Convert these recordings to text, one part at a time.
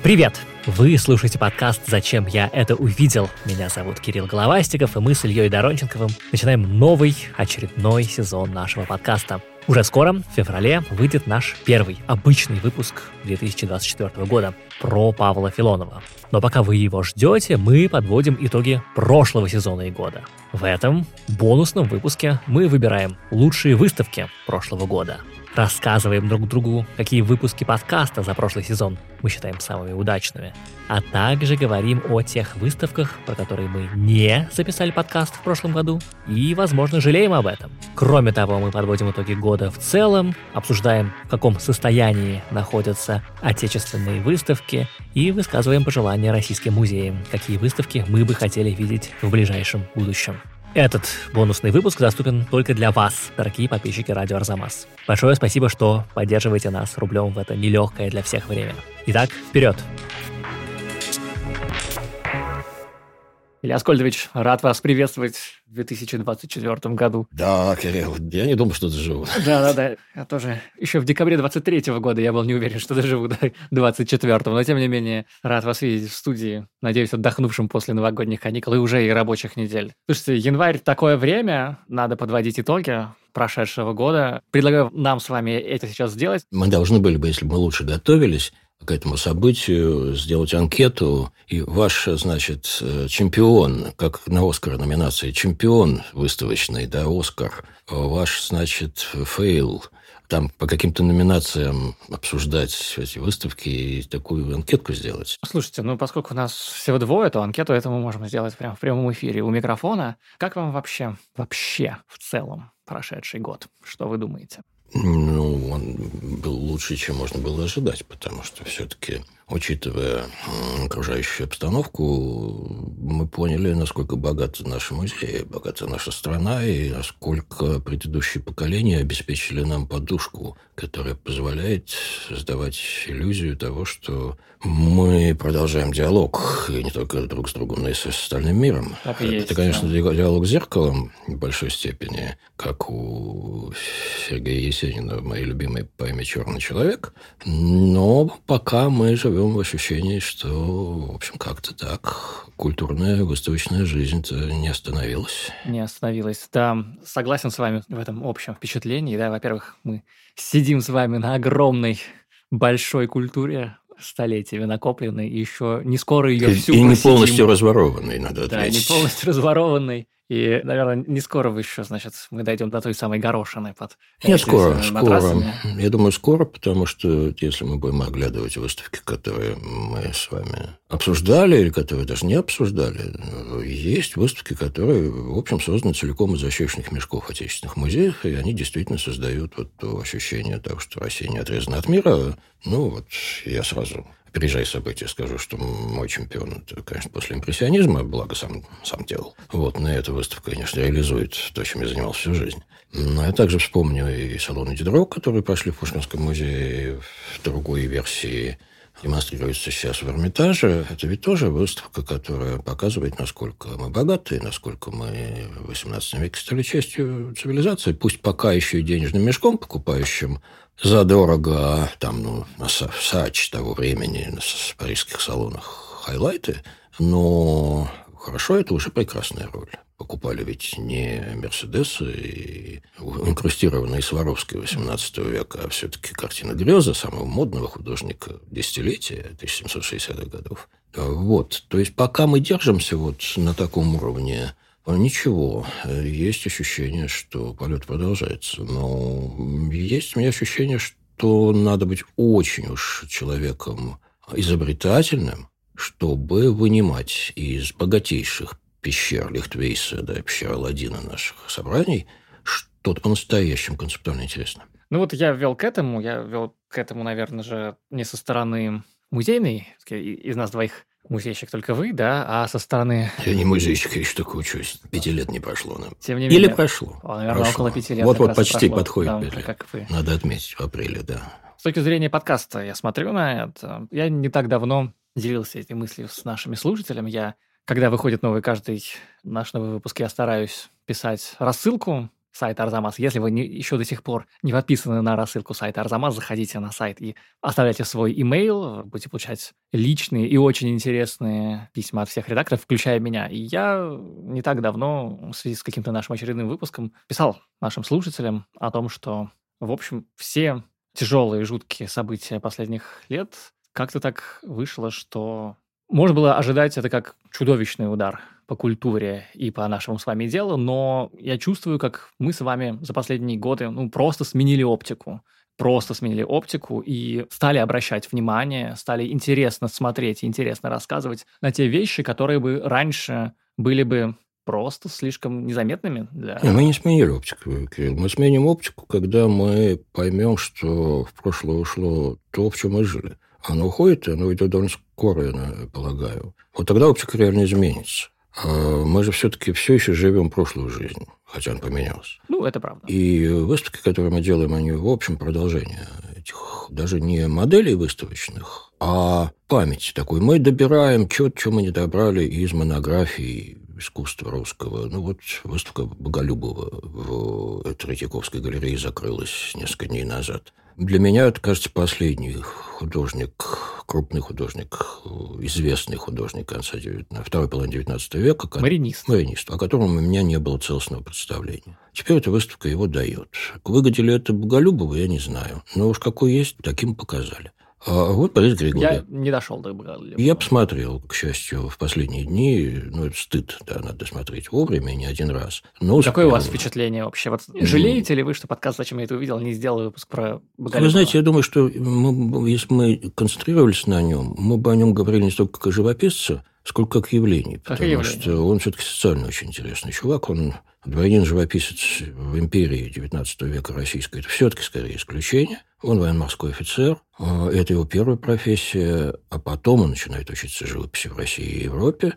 Привет! Вы слушаете подкаст «Зачем я это увидел?». Меня зовут Кирилл Головастиков, и мы с Ильей Доронченковым начинаем новый, очередной сезон нашего подкаста. Уже скоро, в феврале, выйдет наш первый обычный выпуск 2024 года про Павла Филонова. Но пока вы его ждете, мы подводим итоги прошлого сезона и года. В этом бонусном выпуске мы выбираем лучшие выставки прошлого года. Рассказываем друг другу, какие выпуски подкаста за прошлый сезон мы считаем самыми удачными. А также говорим о тех выставках, про которые мы не записали подкаст в прошлом году и, возможно, жалеем об этом. Кроме того, мы подводим итоги года в целом, обсуждаем, в каком состоянии находятся отечественные выставки и высказываем пожелания российским музеям, какие выставки мы бы хотели видеть в ближайшем будущем. Этот бонусный выпуск доступен только для вас, дорогие подписчики Радио Арзамас. Большое спасибо, что поддерживаете нас рублем в это нелегкое для всех время. Итак, вперед! Илья Аскольдович, рад вас приветствовать в 2024 году. Да, Кирилл, я не думал, что доживу. Да. Я тоже еще в декабре 23 года я был не уверен, что доживу до 24-го. Но, тем не менее, рад вас видеть в студии. Надеюсь, отдохнувшим после новогодних каникул и уже и рабочих недель. Слушайте, январь – такое время, надо подводить итоги прошедшего года. Предлагаю нам с вами это сейчас сделать. Мы должны были бы, если бы мы лучше готовились к этому событию, сделать анкету. И ваш, значит, чемпион, как на «Оскар» номинации, чемпион выставочный, да, «Оскар», ваш, значит, фейл, там по каким-то номинациям обсуждать эти выставки и такую анкетку сделать. Слушайте, поскольку у нас всего двое, то анкету эту мы можем сделать прямо в прямом эфире у микрофона. Как вам вообще в целом прошедший год? Что вы думаете? Он был лучше, чем можно было ожидать, потому что все-таки, учитывая окружающую обстановку, мы поняли, насколько богаты наши музеи, богата наша страна, и насколько предыдущие поколения обеспечили нам подушку, которая позволяет создавать иллюзию того, что мы продолжаем диалог, и не только друг с другом, но и с остальным миром. Это, конечно, диалог с зеркалом в большой степени, как у Сергея Есенина в моей любимой поэме «Черный человек». Но пока мы живем в ощущении, что, в общем, как-то так культурная выставочная жизнь-то не остановилась. Не остановилась, да. Согласен с вами в этом общем впечатлении. Да, во-первых, мы сидим с вами на огромной, большой культуре, столетиями накопленной, и еще не скоро ее всю и не полностью разворованной, надо отметить. Да, не полностью разворованной. И, наверное, не скоро вы еще, мы дойдем до той самой горошины под матрасами. Я думаю, скоро, потому что если мы будем оглядывать выставки, которые мы с вами обсуждали, или которые даже не обсуждали, есть выставки, которые, в общем, созданы целиком из ощущенных мешков отечественных музеев, и они действительно создают вот то ощущение того, что Россия не отрезана от мира. Я сразу, опережая события, скажу, что мой чемпион, это, конечно, после импрессионизма, благо сам делал. Но эта выставка, конечно, реализует то, чем я занимался всю жизнь. Но я также вспомню и салоны Дидро, которые прошли в Пушкинском музее в другой версии, демонстрируется сейчас в Эрмитаже. Это ведь тоже выставка, которая показывает, насколько мы богаты, насколько мы в XVIII веке стали частью цивилизации, пусть пока еще и денежным мешком, покупающим задорого, на Сач того времени, в парижских салонах хайлайты, но хорошо, это уже прекрасная роль. Покупали ведь не «Мерседесы», инкрустированные Сваровской XVIII века, а все-таки картина «Греза» самого модного художника десятилетия 1760-х годов. То есть пока мы держимся на таком уровне, ничего, есть ощущение, что полет продолжается. Но есть у меня ощущение, что надо быть очень уж человеком изобретательным, чтобы вынимать из богатейших пещер Лихтвейса, пещер Аладдина наших собраний что-то по-настоящему концептуально интересное. Я ввел к этому, наверное же, не со стороны музейной, из нас двоих музейщик только вы, да, а со стороны... Я не музейщик, я еще только учусь. 5 лет не прошло нам. Тем не менее... Или прошло. Наверное, около 5 лет. Вот почти подходит 5 лет. Как вы. Надо отметить, в апреле, да. С точки зрения подкаста я смотрю на это. Я не так давно делился этой мыслью с нашими слушателями. Когда выходит каждый наш новый выпуск, я стараюсь писать рассылку сайт Арзамас. Если вы еще до сих пор не подписаны на рассылку сайта Арзамас, заходите на сайт и оставляйте свой имейл, будете получать личные и очень интересные письма от всех редакторов, включая меня. И я не так давно в связи с каким-то нашим очередным выпуском писал нашим слушателям о том, что, в общем, все тяжелые, жуткие события последних лет как-то так вышло, что можно было ожидать это как чудовищный удар по культуре и по нашему с вами делу, но я чувствую, как мы с вами за последние годы просто сменили оптику. Просто сменили оптику и стали обращать внимание, стали интересно смотреть, интересно рассказывать на те вещи, которые бы раньше были бы просто слишком незаметными для... Мы не сменили оптику, Кирилл. Мы сменим оптику, когда мы поймем, что в прошлое ушло то, в чем мы жили. Оно уходит, и оно уйдет довольно скоро, я полагаю. Вот тогда оптика реально изменится. Мы же все-таки все еще живем прошлую жизнь, хотя он поменялся. Это правда. И выставки, которые мы делаем, они, в общем, продолжение этих даже не моделей выставочных, а памяти такой. Мы добираем что мы не добрали из монографий искусства русского. Выставка Боголюбова в Третьяковской галерее закрылась несколько дней назад. Для меня это, кажется, последний художник, крупный художник, известный художник конца второй половины XIX века. Маринист. О котором у меня не было целостного представления. Теперь эта выставка его дает. Выгодили это Боголюбову, я не знаю. Но уж какой есть, таким показали. Вот Борис Григорьев. Я не дошел до Боголюбова. Я посмотрел, к счастью, в последние дни. Это стыд, надо смотреть вовремя, не один раз. Какое у вас впечатление вообще? Жалеете ли вы, что подкаст «Зачем я это увидел» не сделал выпуск про Боголюбова? Вы знаете, я думаю, что если мы концентрировались на нем, мы бы о нем говорили не столько как о живописце, сколько как явлении. Потому что он все-таки социально очень интересный чувак. Он дворянин-живописец в империи XIX века российской. Это все-таки скорее исключение. Он военно-морской офицер. Это его первая профессия. А потом он начинает учиться живописи в России и Европе.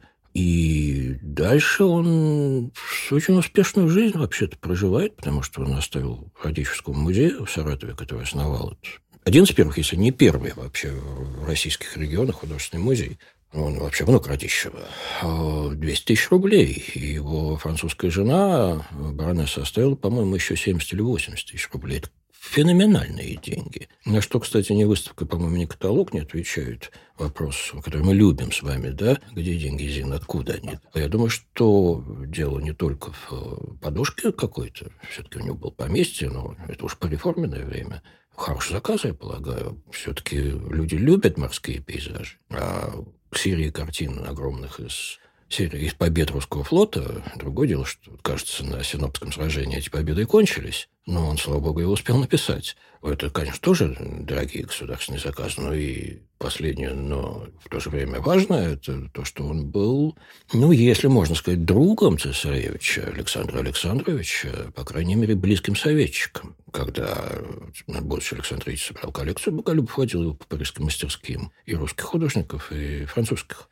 И дальше он очень успешную жизнь вообще-то проживает, потому что он оставил Радищевскому музею в Саратове, который основал. Один из первых, если не первый вообще в российских регионах художественный музей. Он вообще внук Радищева. 200 тысяч рублей. И его французская жена, баронесса, оставила, по-моему, еще 70 или 80 тысяч рублей. Это феноменальные деньги. На что, кстати, ни выставка, по-моему, ни каталог не отвечают вопросу, который мы любим с вами, да? Где деньги, Зин, откуда они? Я думаю, что дело не только в подушке какой-то. Все-таки у него было поместье, но это уж пореформенное время. Хороший заказ, я полагаю. Все-таки люди любят морские пейзажи. А серии картин огромных из побед русского флота. Другое дело, что, кажется, на Синопском сражении эти победы и кончились. Но он, слава богу, его успел написать. Это, конечно, тоже дорогие государственные заказы. Но и последнее, но в то же время важное, это то, что он был, если можно сказать, другом цесаревича Александра Александровича, по крайней мере, близким советчиком. Когда будущий Александр Ильич собрал коллекцию, Боголюбов водил его по парижским мастерским и русских художников, и французских.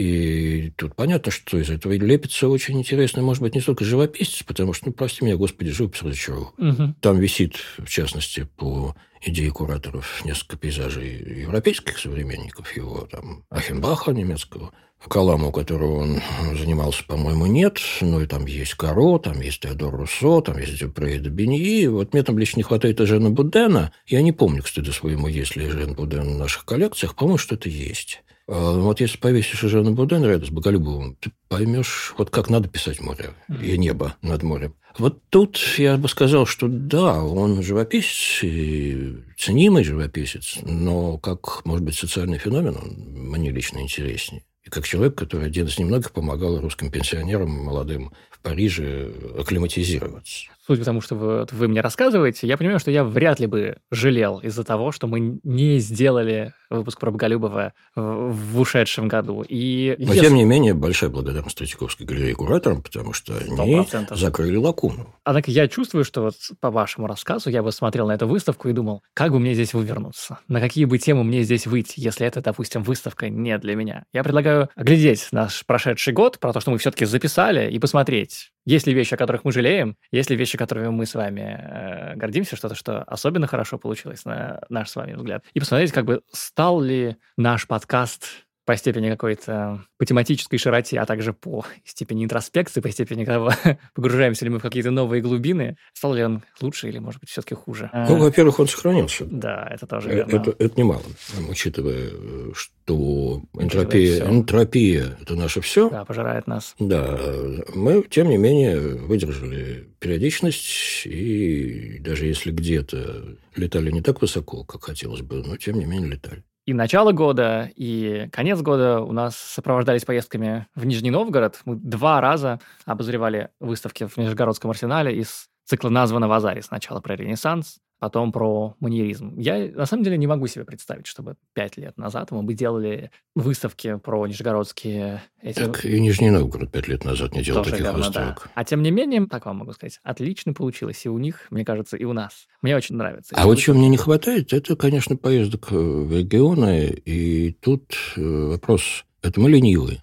И тут понятно, что из этого лепится очень интересный, может быть, не столько живописец, потому что, прости меня, Господи, живопись разочаровал. Угу. Там висит, в частности, по идее кураторов, несколько пейзажей европейских современников его, там, Ахенбаха немецкого, Калама, у которого он занимался, по-моему, нет, но и там есть Каро, там есть Теодор Руссо, там есть Дюпре и Добиньи. Вот мне там лично не хватает Эжена Будена. Я не помню, кстати, своему, есть ли Эжен Буден в наших коллекциях. По-моему, что-то есть. Вот если повесишь Эжена Будена рядом с Боголюбовым, ты поймешь, вот как надо писать море и небо над морем. Вот тут я бы сказал, что да, он живописец, и ценимый живописец, но как, может быть, социальный феномен, он мне лично интереснее. И как человек, который один из немногих помогал русским пенсионерам молодым в Париже акклиматизироваться. Судя по тому, что вы мне рассказываете, я понимаю, что я вряд ли бы жалел из-за того, что мы не сделали выпуск про Боголюбова в ушедшем году. Но, тем не менее, большая благодарность Третьяковской галерее кураторам, потому что они 100%. Закрыли лакуну. Однако я чувствую, что вот по вашему рассказу я бы смотрел на эту выставку и думал, как бы мне здесь вывернуться, на какие бы темы мне здесь выйти, если это, допустим, выставка не для меня. Я предлагаю оглядеть наш прошедший год, про то, что мы все-таки записали, и посмотреть, есть ли вещи, о которых мы жалеем, есть ли вещи, которыми мы с вами гордимся, что-то, что особенно хорошо получилось, на наш с вами взгляд. И посмотреть, как бы стал ли наш подкаст по степени какой-то, по тематической широте, а также по степени интроспекции, по степени того, погружаемся ли мы в какие-то новые глубины, стал ли он лучше или, может быть, все-таки хуже? Ну, во-первых, он сохранился. Да, это тоже верно. Это немало, учитывая, что энтропия – это наше все. Да, пожирает нас. Да, мы, тем не менее, выдержали периодичность, и даже если где-то летали не так высоко, как хотелось бы, но, тем не менее, летали. И начало года, и конец года у нас сопровождались поездками в Нижний Новгород. Мы 2 раза обозревали выставки в Нижегородском арсенале из цикла «Названо в Азаре». Сначала про Ренессанс, потом про маньеризм. Я, на самом деле, не могу себе представить, чтобы 5 лет назад мы бы делали выставки про нижегородские... Так и Нижний Новгород 5 лет назад не делал таких выставок. Да. А тем не менее, так вам могу сказать, отлично получилось и у них, мне кажется, и у нас. Мне очень нравится. А вот чего мне не хватает, это, конечно, поездок в регионы, и тут вопрос, это мы ленивые?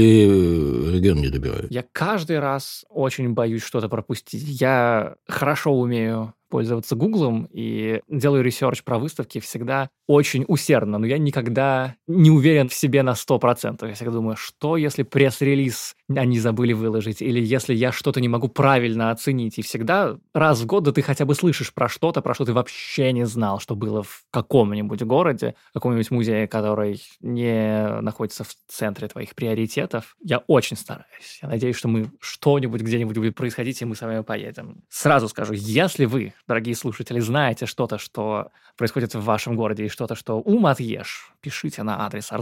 Или регион не добирает? Я каждый раз очень боюсь что-то пропустить. Я хорошо умею пользоваться Гуглом и делаю ресерч про выставки всегда очень усердно, но я никогда не уверен в себе на 100%. Я всегда думаю, что если пресс-релиз они забыли выложить, или если я что-то не могу правильно оценить. И всегда раз в год ты хотя бы слышишь про что ты вообще не знал, что было в каком-нибудь городе, каком-нибудь музее, который не находится в центре твоих приоритетов. Я очень стараюсь. Я надеюсь, что мы что-нибудь где-нибудь будет происходить, и мы с вами поедем. Сразу скажу, если вы, дорогие слушатели, знаете что-то, что происходит в вашем городе, и что-то, что ум отъешь, пишите на адрес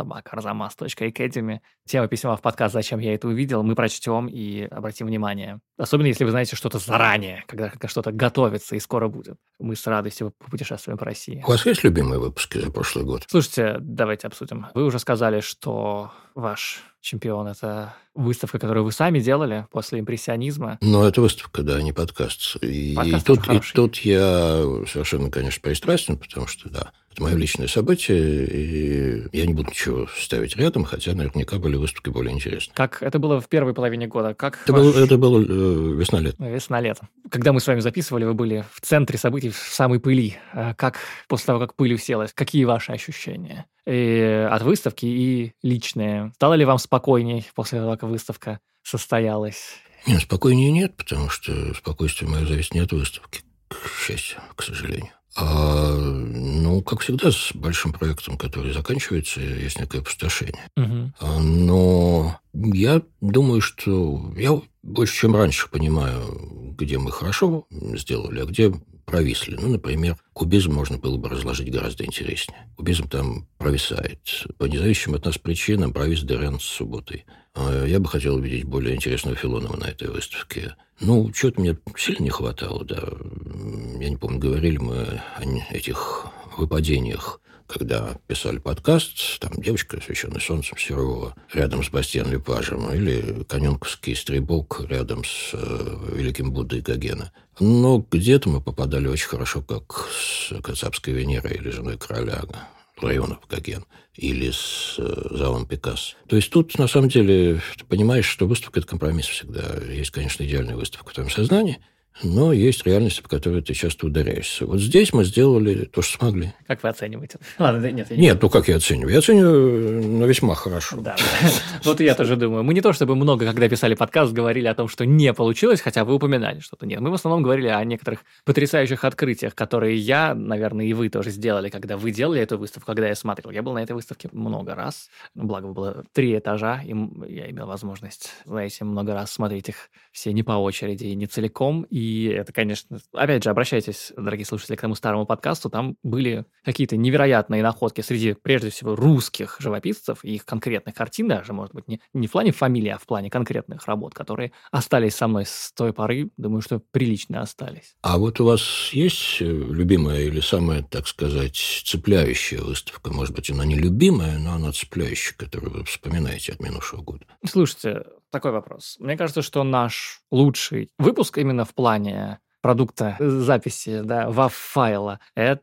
arzamas@arzamas.academy. Тема письма в подкаст «Зачем я это увидел?» мы прочтем и обратим внимание. Особенно, если вы знаете что-то заранее, когда что-то готовится и скоро будет. Мы с радостью попутешествуем по России. У вас есть любимые выпуски за прошлый год? Слушайте, давайте обсудим. Вы уже сказали, что ваш чемпион – это выставка, которую вы сами делали после импрессионизма. Ну, это выставка, да, не подкаст. И тут я совершенно, конечно, пристрастен, потому что, да, это мое личное событие, и я не буду ничего ставить рядом, хотя наверняка были выставки более интересные. Как это было в первой половине года? Это было весна-лето. Весна-лето. Когда мы с вами записывали, вы были в центре событий, в самой пыли. Как после того, как пыль уселась, какие ваши ощущения? И от выставки, и личные. Стало ли вам спокойней после того, как выставка состоялась? Нет, спокойнее нет, потому что спокойствие мое зависит не от выставки, к счастью, к сожалению. Ну, как всегда, с большим проектом, который заканчивается, есть некое опустошение. Угу. Но я думаю, что я больше, чем раньше, понимаю, где мы хорошо сделали, а где провисли. Ну, например, кубизм можно было бы разложить гораздо интереснее. Кубизм там провисает. По независимым от нас причинам провис Дерен с субботой. Я бы хотел увидеть более интересного Филонова на этой выставке. Ну, чего-то мне сильно не хватало, да. Я не помню, говорили мы о этих выпадениях, когда писали подкаст, там девочка, освещенная солнцем, Серова, рядом с Бастиан Люпажем, или каненковский стрибок рядом с великим Буддой Гогена. Но где-то мы попадали очень хорошо, как с Кацапской Венерой или женой короля районов Гоген, или с залом Пикассо. То есть тут, на самом деле, ты понимаешь, что выставка – это компромисс всегда. Есть, конечно, идеальная выставка в твоем сознании, но есть реальность, по которой ты часто ударяешься. Вот здесь мы сделали то, что смогли. Как вы оцениваете? Ладно, нет, ну как я оцениваю? Я оцениваю, весьма хорошо. Да. Вот я тоже думаю. Мы не то чтобы много, когда писали подкаст, говорили о том, что не получилось, хотя вы упоминали что-то. Нет, мы в основном говорили о некоторых потрясающих открытиях, которые я, наверное, и вы тоже сделали, когда вы делали эту выставку, когда я смотрел. Я был на этой выставке много раз. Благо, было 3 этажа, и я имел возможность, знаете, много раз смотреть их все не по очереди и не целиком. И это, конечно... Опять же, обращайтесь, дорогие слушатели, к тому старому подкасту. Там были какие-то невероятные находки среди, прежде всего, русских живописцев и их конкретных картин, даже, может быть, не в плане фамилии, а в плане конкретных работ, которые остались со мной с той поры. Думаю, что прилично остались. А вот у вас есть любимая или самая, так сказать, цепляющая выставка? Может быть, она не любимая, но она цепляющая, которую вы вспоминаете от минувшего года? Слушайте, такой вопрос. Мне кажется, что наш лучший выпуск именно в плане продукта записи, да, WAV-файла,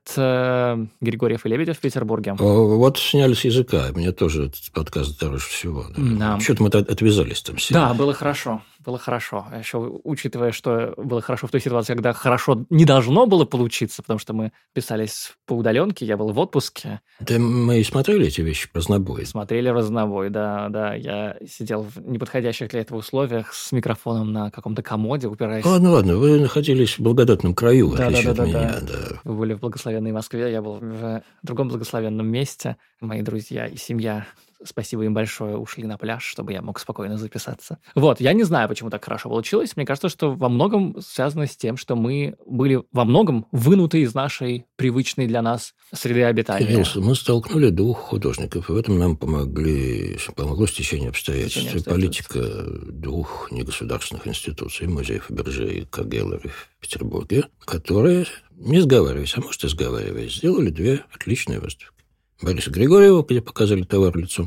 это Григорьев и Лебедев в Петербурге. Вот сняли с языка. Мне тоже этот подкаст дороже всего. Да. Да. Что-то мы отвязались там все. Да, было хорошо. было хорошо. А еще учитывая, что было хорошо в той ситуации, когда хорошо не должно было получиться, потому что мы писались по удаленке, я был в отпуске. Да мы и смотрели эти вещи разнобой. Смотрели разнобой, да. Я сидел в неподходящих для этого условиях с микрофоном на каком-то комоде, упираясь... Ладно, вы находились в благодатном краю, в отличие от меня. Да. Вы были в благословенной Москве, я был в другом благословенном месте. Мои друзья и семья, спасибо им большое, ушли на пляж, чтобы я мог спокойно записаться. Вот, я не знаю, почему так хорошо получилось. Мне кажется, что во многом связано с тем, что мы были во многом вынуты из нашей привычной для нас среды обитания. Кирилл, мы столкнули двух художников, и в этом нам помогло стечение обстоятельств. Политика двух негосударственных институций, музея Фаберже и Галлери в Петербурге, которые, не сговариваясь, а может и сговариваясь, сделали две отличные выставки. Бориса Григорьева, где показали товар лицом.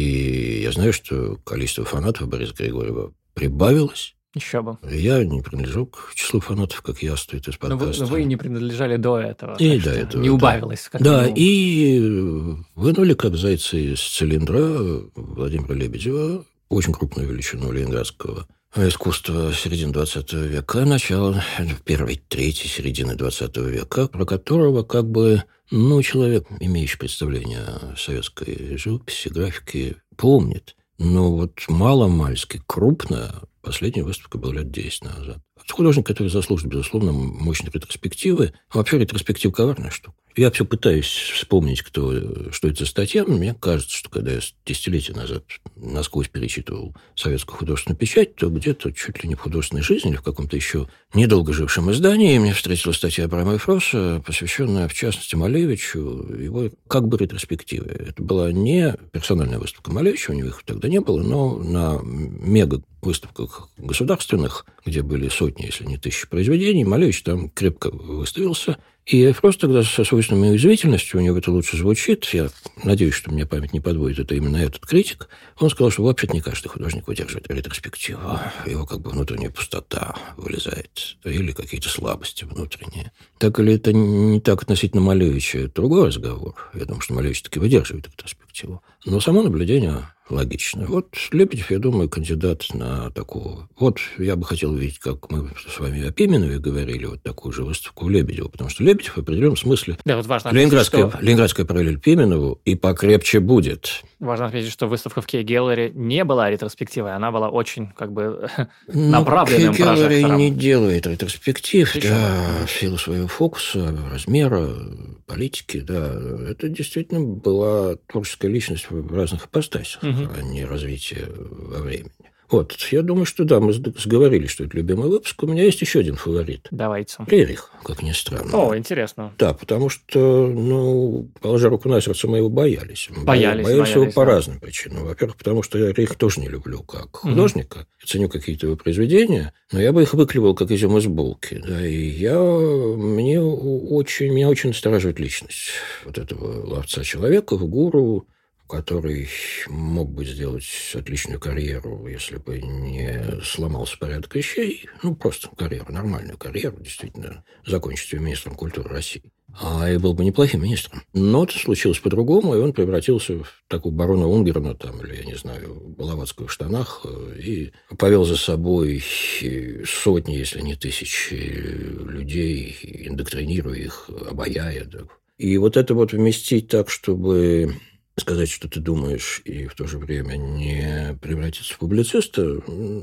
И я знаю, что количество фанатов Бориса Григорьева прибавилось. Еще бы. Я не принадлежу к числу фанатов, как яствует из подкаста. Но вы не принадлежали до этого. И до этого. Не убавилось. Да, и вынули, как зайцы из цилиндра, Владимира Лебедева, очень крупную величину ленинградского искусства середины 20 века, начала первой трети середины 20 века, про которого как бы, человек, имеющий представление о советской живописи, графике, помнит. Но вот мало-мальски крупно последняя выставка была лет 10 назад. Это художник, который заслужит, безусловно, мощной ретроспективы. Вообще ретроспектива коварная штука. Я все пытаюсь вспомнить, что это за статья. Мне кажется, что когда я десятилетия назад насквозь перечитывал советскую художественную печать, то где-то чуть ли не в художественной жизни или в каком-то еще недолго жившем издании мне встретилась статья Абрама и Фроса, посвященная, в частности, Малевичу, его как бы ретроспективе. Это была не персональная выставка Малевича, у него их тогда не было, но на мега-выставках государственных, где были сотни, если не тысячи произведений, Малевич там крепко выставился. И Фрост тогда со свойственной уязвительностью, у него это лучше звучит, я надеюсь, что мне память не подводит, это именно этот критик, он сказал, что вообще-то не каждый художник выдерживает ретроспективу. Его как бы внутренняя пустота вылезает, или какие-то слабости внутренние. Так или это не так относительно Малевича, это другой разговор. Я думаю, что Малевич таки выдерживает ретроспективу. Но само наблюдение логично. Вот Лебедев, я думаю, кандидат на такого. Вот я бы хотел видеть, как мы с вами о Пименове говорили, вот такую же выставку в Лебедева, потому что Лебедев в определенном смысле да, вот важно ленинградская параллель Пименову и покрепче будет. Важно отметить, что выставка в Кей-Геллере не была ретроспективой, она была очень как бы направленным прожектором. Кей-Геллери не делает ретроспектив, да, в силу своего фокуса, размера, политики, да. Это действительно была творческая личность в разных ипостасях, а не развитие во времени. Вот, я думаю, что да, мы сговорились, что это любимый выпуск. У меня есть еще один фаворит. Давайте. Рерих, как ни странно. О, интересно. Да, потому что, положа руку на сердце, мы его боялись. Боялись его по разным причинам. Во-первых, потому что я Рерих тоже не люблю как художника. Я ценю какие-то его произведения, но я бы их выклевал, как изюм из булки. Да, и меня очень настораживает личность вот этого ловца-человека, гуру, который мог бы сделать отличную карьеру, если бы не сломался порядок вещей. Просто карьеру, нормальную карьеру, действительно, закончить ее министром культуры России. И был бы неплохим министром. Но это случилось по-другому, и он превратился в такого барона Унгерна, или, я не знаю, Блаватского в штанах, и повел за собой сотни, если не тысячи людей, индоктринируя их, обаяя. Да. И вот это вместить так, чтобы сказать, что ты думаешь, и в то же время не превратиться в публициста,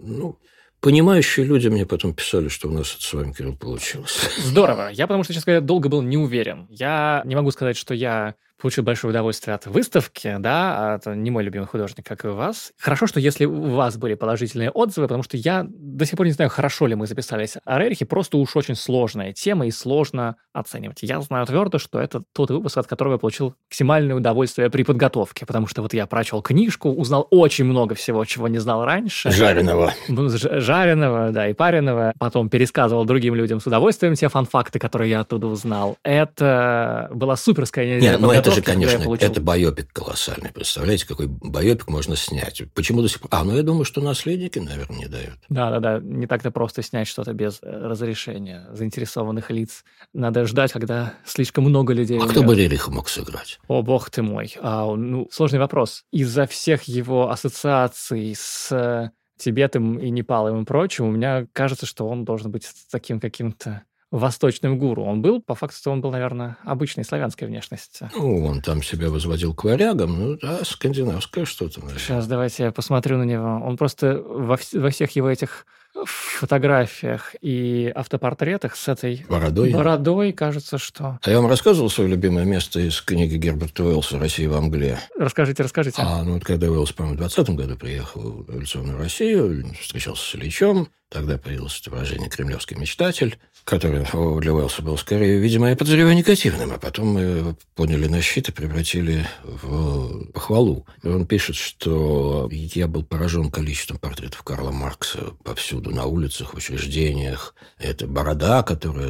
понимающие люди мне потом писали, что у нас это с вами, Кирилл, получилось. Здорово. Я, потому что, честно говоря, долго был не уверен. Я не могу сказать, что я получил большое удовольствие от выставки, да, это не мой любимый художник, как и у вас. Хорошо, что если у вас были положительные отзывы, потому что я до сих пор не знаю, хорошо ли мы записались о Рерихе, просто уж очень сложная тема и сложно оценивать. Я знаю твердо, что это тот выпуск, от которого я получил максимальное удовольствие при подготовке, потому что я прочел книжку, узнал очень много всего, чего не знал раньше. Жареного, да, и пареного. Потом пересказывал другим людям с удовольствием те фан-факты, которые я оттуда узнал. Это была суперская неделя. Это же, конечно, это байопик колоссальный. Представляете, какой байопик можно снять? Почему до сих пор? Я думаю, что наследники, наверное, не дают. Да. Не так-то просто снять что-то без разрешения заинтересованных лиц. Надо ждать, когда слишком много людей умрет. Кто бы Рериха мог сыграть? О, бог ты мой. Сложный вопрос. Из-за всех его ассоциаций с Тибетом и Непалом и прочим, у меня кажется, что он должен быть таким каким-то восточным гуру. Он был, по факту, он был, наверное, обычной славянской внешности. Ну, он там себя возводил к варягам, ну да, скандинавское что-то. Сейчас давайте я посмотрю на него. Он просто во всех его этих фотографиях и автопортретах с этой бородой, кажется, что... А я вам рассказывал свое любимое место из книги Герберта Уэллса «Россия в Англии». Расскажите. Ну, вот когда Уэллс, по-моему, в 2020 году приехал в революционную Россию, встречался с Ильичем, тогда появилось это выражение «кремлевский мечтатель», которое для Уэллса было скорее, видимо, я подозреваю, негативным, а потом мы его подняли на щит и превратили в похвалу. И он пишет, что я был поражен количеством портретов Карла Маркса повсюду, на улицах, в учреждениях. Это борода, которая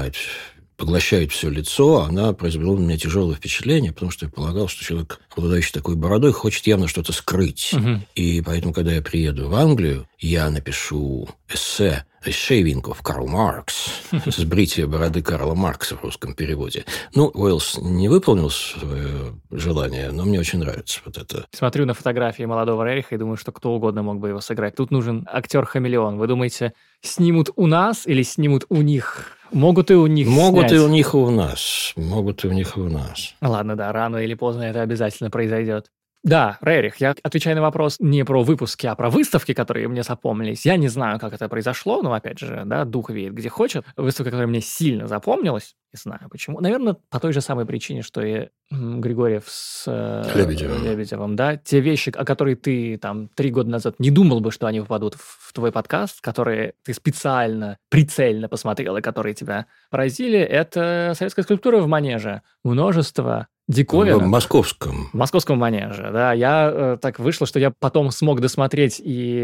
поглощает все лицо, она произвела на меня тяжелое впечатление, потому что я полагал, что человек, обладающий такой бородой, хочет явно что-то скрыть. Угу. И поэтому, когда я приеду в Англию, я напишу эссе «The Shaving of Karl Marx» «Сбритие бороды Карла Маркса» в русском переводе. Ну, Уэллс не выполнил свое желание, но мне очень нравится вот это. Смотрю на фотографии молодого Рериха и думаю, что кто угодно мог бы его сыграть. Тут нужен актер-хамелеон. Вы думаете, снимут у нас или снимут у них? Могут и у них Могут снять. И у них, и у нас. Могут и у них, и у нас. Ладно, да, рано или поздно это обязательно произойдет. Да, Рерих, я отвечаю на вопрос не про выпуски, а про выставки, которые мне запомнились. Я не знаю, как это произошло, но, опять же, да, дух веет где хочет. Выставка, которая мне сильно запомнилась, не знаю почему. Наверное, по той же самой причине, что и Григорьев с Лебедевым, да. Те вещи, о которых ты там 3 года назад не думал бы, что они попадут в твой подкаст, которые ты специально, прицельно посмотрел и которые тебя поразили, это советская скульптура в Манеже. Множество диковинок. В московском Манеже, да. Я так вышло, что я потом смог досмотреть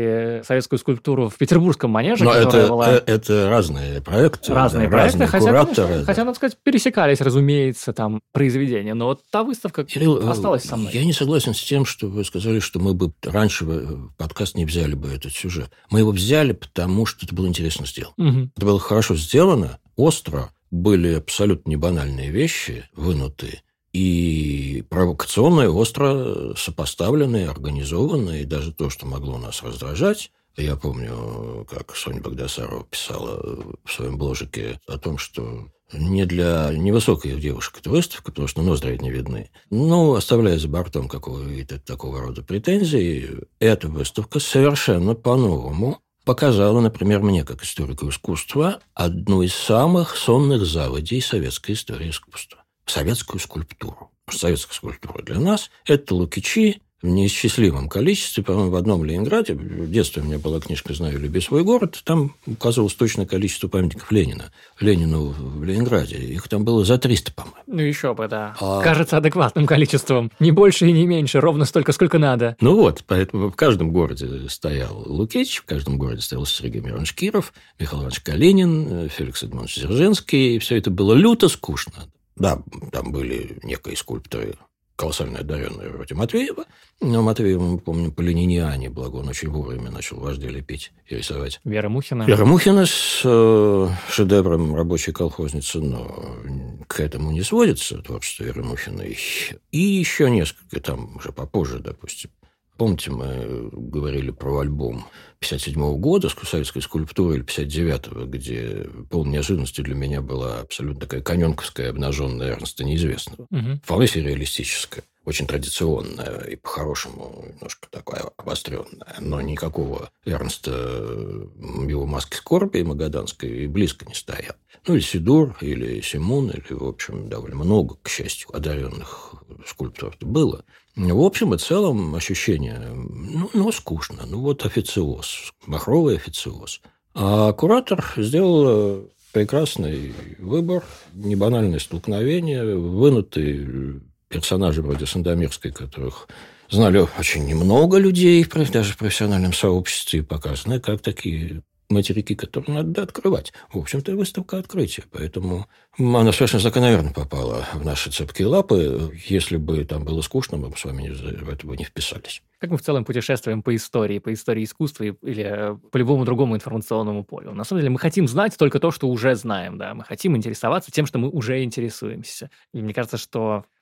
и советскую скульптуру в Петербургском Манеже. Но это разные проекты. Разные проекты, хотя, надо сказать, пересекались, разумеется, там произведения. Но вот та выставка осталась со мной. Я не согласен с тем, что вы сказали, что мы бы раньше в подкаст не взяли бы этот сюжет. Мы его взяли, потому что это было интересно сделано. Угу. Это было хорошо сделано, остро, были абсолютно небанальные вещи вынутые, и провокационные, остро сопоставленные, организованные, и даже то, что могло нас раздражать. Я помню, как Соня Богдасарова писала в своем бложике о том, что не для невысоких девушек эта выставка, потому что ноздри не видны. Но, оставляя за бортом какого-то такого рода претензий, эта выставка совершенно по-новому показала, например, мне, как историку искусства, одну из самых сонных заводей советской истории искусства. Советскую скульптуру. Советская скульптура для нас – это Лукичи в неисчислимом количестве. По-моему, в одном Ленинграде, в детстве у меня была книжка «Знаю, люби свой город», там указывалось точное количество памятников Ленину в Ленинграде. Их там было за 300, по-моему. Ну, еще бы, да. Кажется адекватным количеством. Не больше и не меньше, ровно столько, сколько надо. Ну вот, поэтому в каждом городе стоял Лукич, в каждом городе стоял Сергей Миронович Киров, Михаил Иванович Калинин, Феликс Эдмонович Дзержинский. И все это было люто скучно. Да, там были некие скульпторы, колоссально одаренные, вроде Матвеева. Но Матвеева, мы помним, по лениниане, благо он очень вовремя начал вождей лепить и рисовать. Вера Мухина с шедевром «Рабочей колхозницы», но к этому не сводится творчество Веры Мухиной. И еще несколько, там уже попозже, допустим. Помните, мы говорили про альбом 57-го года советской скульптуры или 59-го, где полной неожиданностью для меня была абсолютно такая каненковская обнаженная Эрнста Неизвестного. Угу. Вполне сюрреалистическая, очень традиционная и по-хорошему немножко такая обостренная, но никакого Эрнста его маски скорби магаданской близко не стоял. Ну, или Сидор, или Симон, или, в общем, довольно много, к счастью, одаренных скульпторов было. В общем и целом ощущение, скучно. Вот официоз, махровый официоз. А куратор сделал прекрасный выбор, небанальное столкновение, вынутые персонажи вроде Сандомирской, которых знали очень немного людей, даже в профессиональном сообществе, и показаны как такие материки, которые надо открывать. В общем-то, выставка открытия. Поэтому она совершенно закономерно попала в наши цепкие лапы. Если бы там было скучно, мы бы с вами в это бы не вписались. Как мы в целом путешествуем по истории искусства или по любому другому информационному полю. На самом деле мы хотим знать только то, что уже знаем. Да? Мы хотим интересоваться тем, что мы уже интересуемся. И мне кажется, что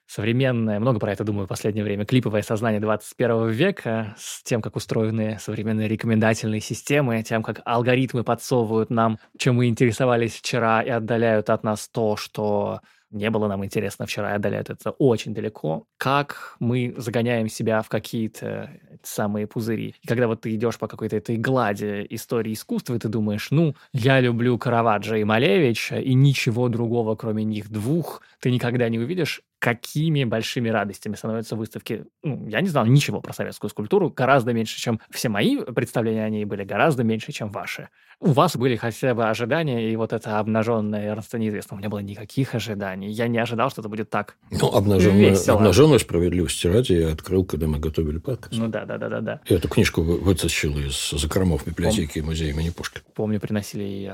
современное, много про это думаю в последнее время, клиповое сознание 21 века с тем, как устроены современные рекомендательные системы, тем, как алгоритмы подсовывают нам, чем мы интересовались вчера, и отдаляют от нас то, что не было нам интересно вчера, и отдаляют это очень далеко. Как мы загоняем себя в какие-то самые пузыри. И когда вот ты идешь по какой-то этой глади истории искусства, и ты думаешь, я люблю Караваджо и Малевича, и ничего другого, кроме них двух, ты никогда не увидишь, какими большими радостями становятся выставки. Я не знал ничего про советскую скульптуру, гораздо меньше, чем все мои представления о ней были, гораздо меньше, чем ваши. У вас были хотя бы ожидания, и вот это обнаженное родство неизвестного. У меня было никаких ожиданий. Я не ожидал, что это будет так весело. Обнаженную справедливости ради я открыл, когда мы готовили подкаст. Да. Я эту книжку вытащил из закромов библиотеки музея имени Пушкина. Помню, приносили ее.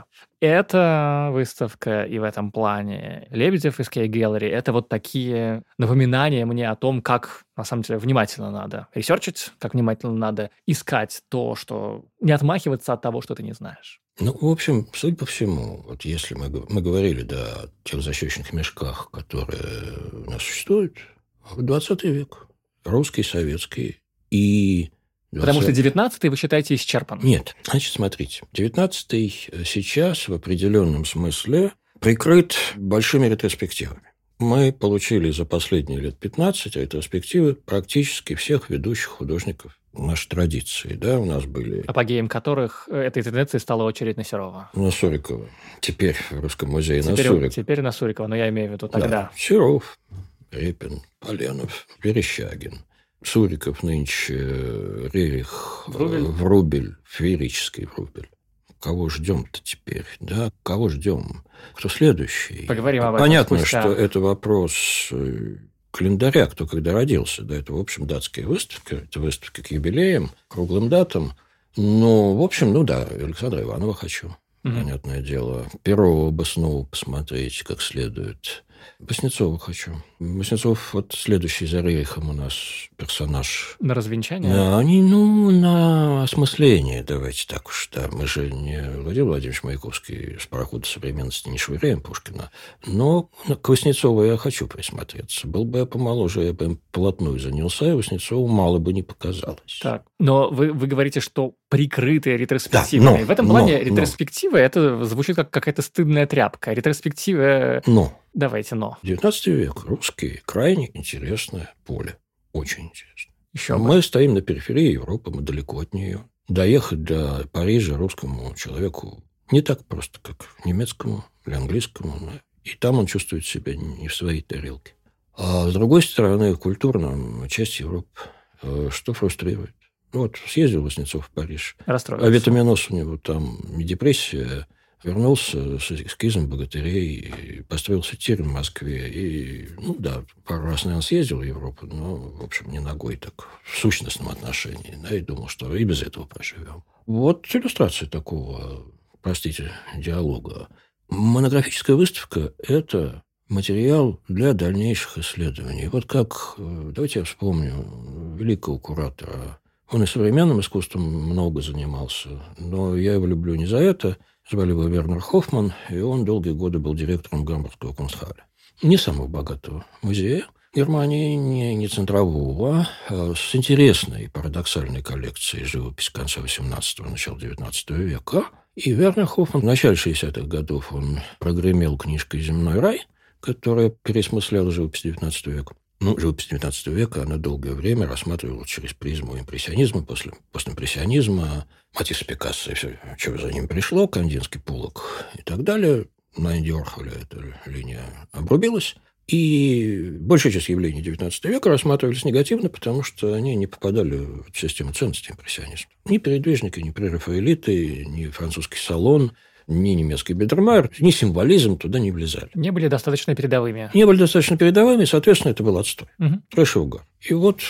Эта выставка и в этом плане Лебедев из Key Gallery — это вот такие напоминания мне о том, как на самом деле внимательно надо ресерчить, как внимательно надо искать то, что... Не отмахиваться от того, что ты не знаешь. В общем, судя по всему, вот если мы говорили, о тех защечных мешках, которые у нас существуют, 20 век, русский, советский и... Потому что 19-й вы считаете исчерпан? Нет. Значит, смотрите. 19-й сейчас в определенном смысле прикрыт большими ретроспективами. Мы получили за последние лет 15 ретроспективы практически всех ведущих художников нашей традиции. Да, у нас были... Апогеем которых этой тенденции стала очередь на Серова. На Сурикова. Теперь в Русском музее на Сурикова. Теперь на Сурикова, но я имею в виду тогда. Да. Серов, Репин, Поленов, Верещагин. Суриков нынче, Рерих, Врубель, феерический Врубель. Кого ждем-то теперь? Да, кого ждем? Кто следующий? Поговорим об этом. Понятно, что это вопрос календаря, кто когда родился. Да, это, в общем, датская выставка. Это выставка к юбилеям, круглым датам. В общем, Александра Иванова хочу. Понятное дело. Перова бы снова посмотреть как следует. Васнецова хочу. Васнецов следующий за Рерихом у нас персонаж. На развенчание? На осмысление, давайте так уж. Да. Мы же не Владимир Владимирович Маяковский с парохода современности не швыряем Пушкина. Но к Васнецову я хочу присмотреться. Был бы я помоложе, я бы им вплотную занялся, и Васнецову мало бы не показалось. Так. Но вы говорите, что прикрытые ретроспективы. В этом плане ретроспектива это звучит как какая-то стыдная тряпка. Ретроспектива... Давайте но. 19 век. Русский. Крайне интересное поле. Очень интересно. Еще мы стоим на периферии Европы, мы далеко от нее. Доехать до Парижа русскому человеку не так просто, как немецкому или английскому. И там он чувствует себя не в своей тарелке. А с другой стороны, культурно часть Европы, что фрустрирует. Съездил Васнецов в Париж. Расстроился. Авитаминоз у него там депрессия. Вернулся с эскизом богатырей, и построился тир в Москве. И, пару раз, наверное, съездил в Европу, но, в общем, не ногой, так в сущностном отношении. И думал, что и без этого проживем. Вот иллюстрация такого, простите, диалога. Монографическая выставка – это материал для дальнейших исследований. Давайте я вспомню великого куратора. Он и современным искусством много занимался, но я его люблю не за это. Звали его Вернер Хоффман, и он долгие годы был директором Гамбургского Кунстхалля. Не самого богатого музея Германии, не центрового, а с интересной парадоксальной коллекцией живописи конца XVIII – начала XIX века. И Вернер Хоффман в начале 60-х годов он прогремел книжкой «Земной рай», которая переосмысляла живопись XIX века. Живопись XIX века, она долгое время рассматривала через призму импрессионизма, постимпрессионизма, Матисса, Пикассо и все, что за ним пришло, Кандинский, Поллок и так далее. На Энди Орхоле эта линия обрубилась. И большая часть явлений XIX века рассматривались негативно, потому что они не попадали в систему ценностей импрессионизма. Ни передвижники, ни прерафаэлиты, ни французский салон, ни немецкий Бидермайер, ни символизм туда не влезали. Не были достаточно передовыми. И, соответственно, это был отстой. Трэш и угар. И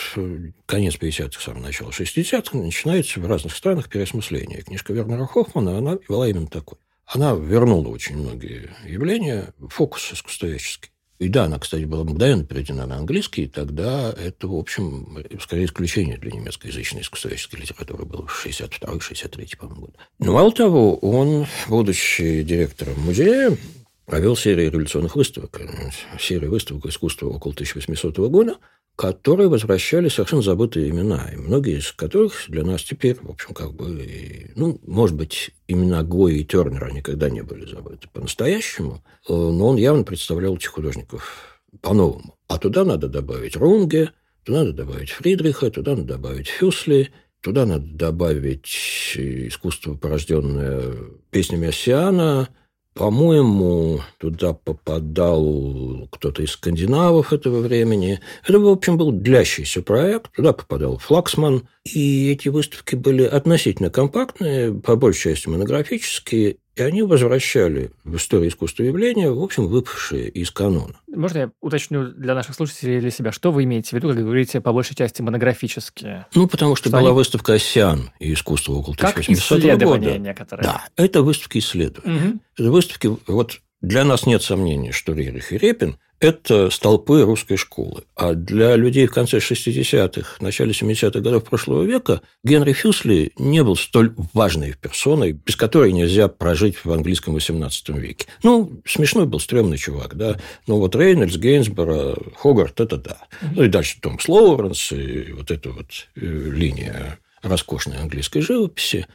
конец 50-х, самое начало 60-х начинается в разных странах переосмысление. Книжка Вернера Хоффмана, она была именно такой. Она вернула очень многие явления в фокус искусствоведческий. И да, она, кстати, была мгновенно переведена на английский, и тогда это, в общем, скорее исключение для немецкоязычной искусствоведческой литературы было в 62-63, по-моему, год. Но мало того, он, будучи директором музея, провел серию революционных выставок, серию выставок искусства около 1800 года, которые возвращали совершенно забытые имена, и многие из которых для нас теперь, в общем, может быть, имена Гои и Тернера никогда не были забыты по-настоящему, но он явно представлял этих художников по-новому. А туда надо добавить Рунге, туда надо добавить Фридриха, туда надо добавить Фюсли, туда надо добавить искусство, порожденное песнями Оссиана. По-моему, туда попадал кто-то из скандинавов этого времени. Это, в общем, был длящийся проект. Туда попадал Флаксман. И эти выставки были относительно компактные, по большей части монографические, и они возвращали в историю искусства явления, в общем, выпавшие из канона. Можно я уточню для наших слушателей и для себя, что вы имеете в виду, когда говорите, по большей части, монографические? Потому что была выставка «Оссиан» и искусство около 1800 года. Как исследования некоторые. Да, это выставки исследований. Угу. Это выставки, для нас нет сомнений, что Рерих и Репин – это столпы русской школы. А для людей в конце 60-х, начале 70-х годов прошлого века Генри Фюсли не был столь важной персоной, без которой нельзя прожить в английском XVIII веке. Смешной был, стрёмный чувак, да. Но Рейнольдс, Гейнсборо, Хогарт – это да. И дальше Томас Лоуренс, и эта линия роскошной английской живописи.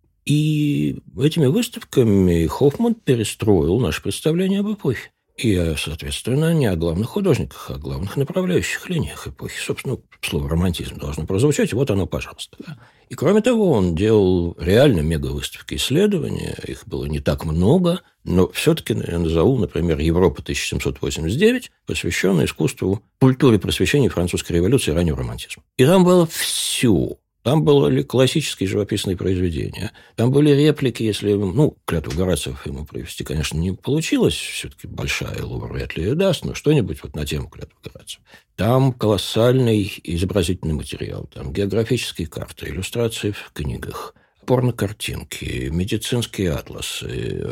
И этими выставками Хоффман перестроил наше представление об эпохе. И, соответственно, не о главных художниках, а о главных направляющих линиях эпохи. Собственно, слово «романтизм» должно прозвучать, вот оно, пожалуйста. Да. И, кроме того, он делал реально мегавыставки исследования. Их было не так много, но все-таки я назову, например, «Европа 1789», посвященная искусству, культуре просвещения французской революции и раннего романтизма. И там было все. Там были классические живописные произведения. Там были реплики, если... клятву Горациев ему привести, конечно, не получилось. Все-таки большая Лувр вряд ли ее даст, но что-нибудь на тему клятвы Горациев. Там колоссальный изобразительный материал. Там географические карты, иллюстрации в книгах, порнокартинки, медицинские атласы.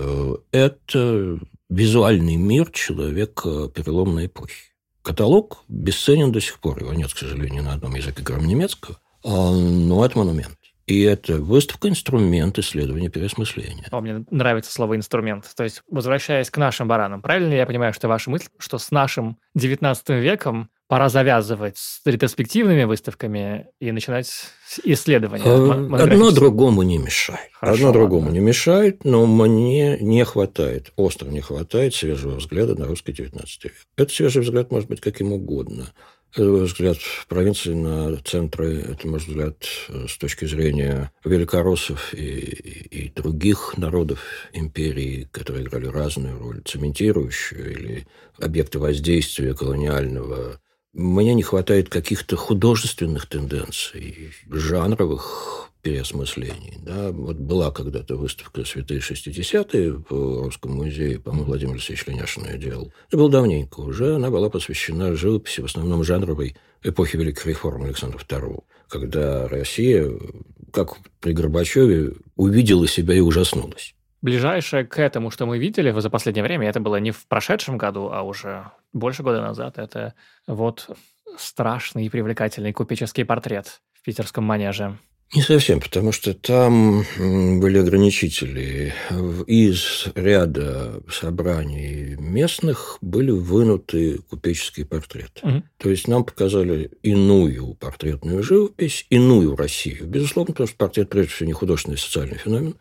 Это визуальный мир человека переломной эпохи. Каталог бесценен до сих пор. Его нет, к сожалению, на одном языке, кроме немецкого. Но это монумент. И это выставка инструмент исследования переосмысления. Мне нравится слово «инструмент». То есть, возвращаясь к нашим баранам, правильно ли я понимаю, что ваша мысль, что с нашим XIX веком пора завязывать с ретроспективными выставками и начинать с исследования? Одно другому не мешает. Одно другому не мешает, но мне не хватает, остро не хватает свежего взгляда на русский XIX век. Этот свежий взгляд может быть каким угодно. Это взгляд в провинции на центры, это, может, взгляд с точки зрения великороссов и других народов империи, которые играли разную роль, цементирующую или объекты воздействия колониального. Мне не хватает каких-то художественных тенденций, жанровых переосмыслений. Да? Была когда-то выставка «Святые 60-е» в Русском музее, по-моему, Владимир Алексеевич Леняшин ее делал. Это было давненько уже. Она была посвящена живописи, в основном жанровой, эпохи Великих реформ Александра II, когда Россия, как при Горбачеве, увидела себя и ужаснулась. Ближайшее к этому, что мы видели за последнее время, это было не в прошедшем году, а уже больше года назад. Это страшный и привлекательный купеческий портрет в питерском манеже. Не совсем, потому что там были ограничители. Из ряда собраний местных были вынуты купеческие портреты. Угу. То есть нам показали иную портретную живопись, иную Россию. Безусловно, потому что портрет, прежде всего, не художественный, а социальный феномен.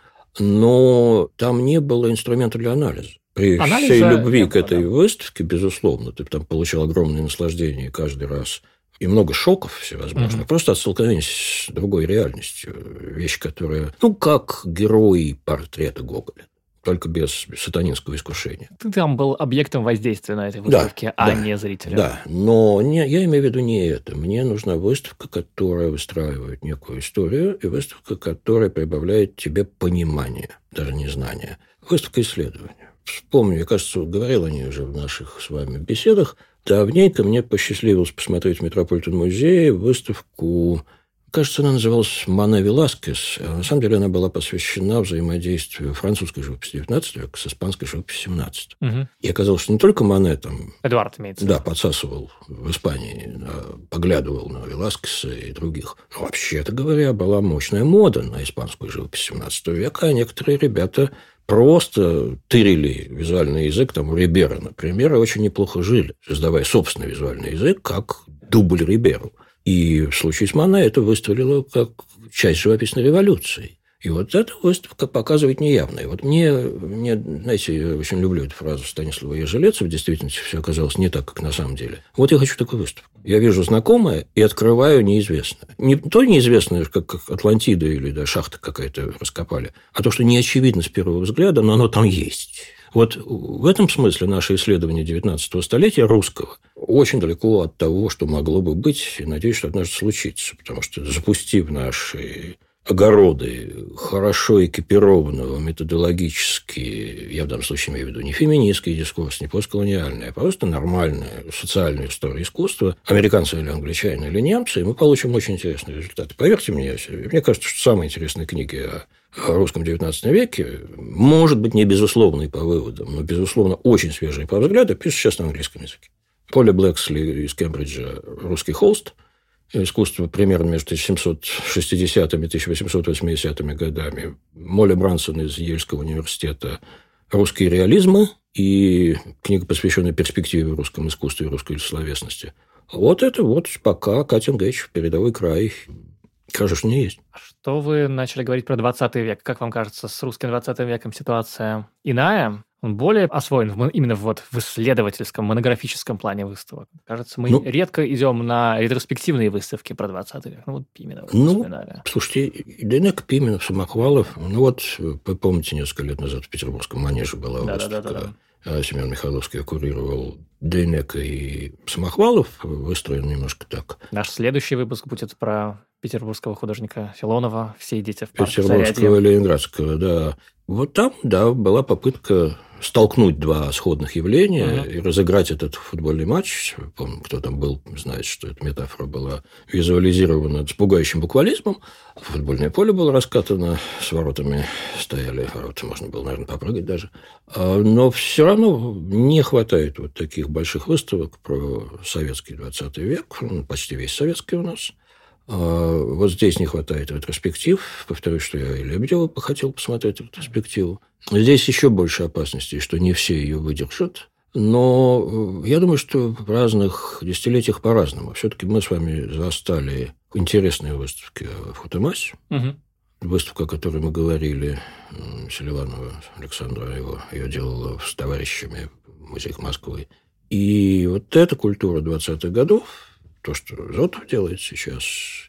Но там не было инструмента для анализа. При всей любви к этой выставке, безусловно, ты там получал огромное наслаждение каждый раз. И много шоков всевозможных. Просто от столкновения с другой реальностью. Вещь, которая... как герой портрета Гоголя. Только без сатанинского искушения. Ты там был объектом воздействия на этой выставке, не зрителем. Да, но я имею в виду не это. Мне нужна выставка, которая выстраивает некую историю, и выставка, которая прибавляет тебе понимание, даже не знание. Выставка исследования. Вспомню, я, кажется, говорил о ней уже в наших с вами беседах. Давненько мне посчастливилось посмотреть в Метрополитен-музее выставку Кажется, она называлась «Мане Веласкес». На самом деле она была посвящена взаимодействию французской живописи XIX века с испанской живописью XVII. Угу. И оказалось, что не только Мане там... Эдуард имеется. Да, подсасывал в Испании, поглядывал на Веласкеса и других. Но вообще-то говоря, была мощная мода на испанскую живопись XVII века, а некоторые ребята просто тырили визуальный язык, там у Рибера, например, и очень неплохо жили, создавая собственный визуальный язык, как дубль Риберу. И в случае с Мане это выстрелило как часть живописной революции. И вот эта выставка показывает неявное. Вот мне, знаете, я очень люблю эту фразу Станислава Ежелеца, в действительности все оказалось не так, как на самом деле. Вот я хочу такую выставку. Я вижу знакомое и открываю неизвестное. Не то неизвестное, как Атлантида или да, шахта какая-то раскопали, а то, что не очевидно с первого взгляда, но оно там есть. Вот в этом смысле наше исследование XIX столетия русского очень далеко от того, что могло бы быть, и надеюсь, что однажды случится, потому что, запустив наши огороды хорошо экипированного методологически, я в данном случае имею в виду не феминистский дискурс, не постколониальный, а просто нормальная социальная история искусства, американцы или англичане или немцы, и мы получим очень интересные результаты. Поверьте мне кажется, что самые интересные книги о русском XIX веке, может быть, не безусловные по выводам, но, безусловно, очень свежие по взгляду, пишут сейчас на английском языке. Поли Блэксли из Кембриджа «Русский холст», искусство примерно между 1760 и 1880 годами, Молли Брансон из Ельского университета «Русские реализмы» и книга, посвященная перспективе в русском искусстве и русской словесности. Вот это вот пока Cutting Edge, передовой край. Кажется, не есть. Что вы начали говорить про 20 век? Как вам кажется, с русским 20 веком ситуация иная? Он более освоен именно вот в исследовательском, монографическом плане выставок. Кажется, мы редко идем на ретроспективные выставки про 20 век. Ну, вот Пименов вспоминали. Слушайте, Дейнек, Пименов, Самохвалов. Ну, вот, вы помните, несколько лет назад в Петербургском манеже была выставка. Семен Михайловский курировал Дейнека и Самохвалов. Выстроен немножко так. Наш следующий выпуск будет про петербургского художника Филонова «Все идите в парк Петербургского и Ленинградского, да. Вот там, да, была попытка столкнуть два сходных явления и разыграть этот футбольный матч. Помню, кто там был, знает, что эта метафора была визуализирована с пугающим буквализмом. Футбольное поле было раскатано, с воротами стояли ворота, можно было, наверное, попрыгать даже. Но все равно не хватает вот таких больших выставок про советский 20 век, почти весь советский у нас. Вот здесь не хватает ретроспектив. Повторюсь, что я и Лебедева хотел посмотреть ретроспективу. Здесь еще больше опасностей, что не все ее выдержат. Но я думаю, что в разных десятилетиях по-разному. Все-таки мы с вами застали интересные выставки в Фотомасе. Выставка, о которой мы говорили, Селиванова Александра ее делала с товарищами в музеях Москвы. И вот эта культура 20-х годов, то, что Зотов делает сейчас,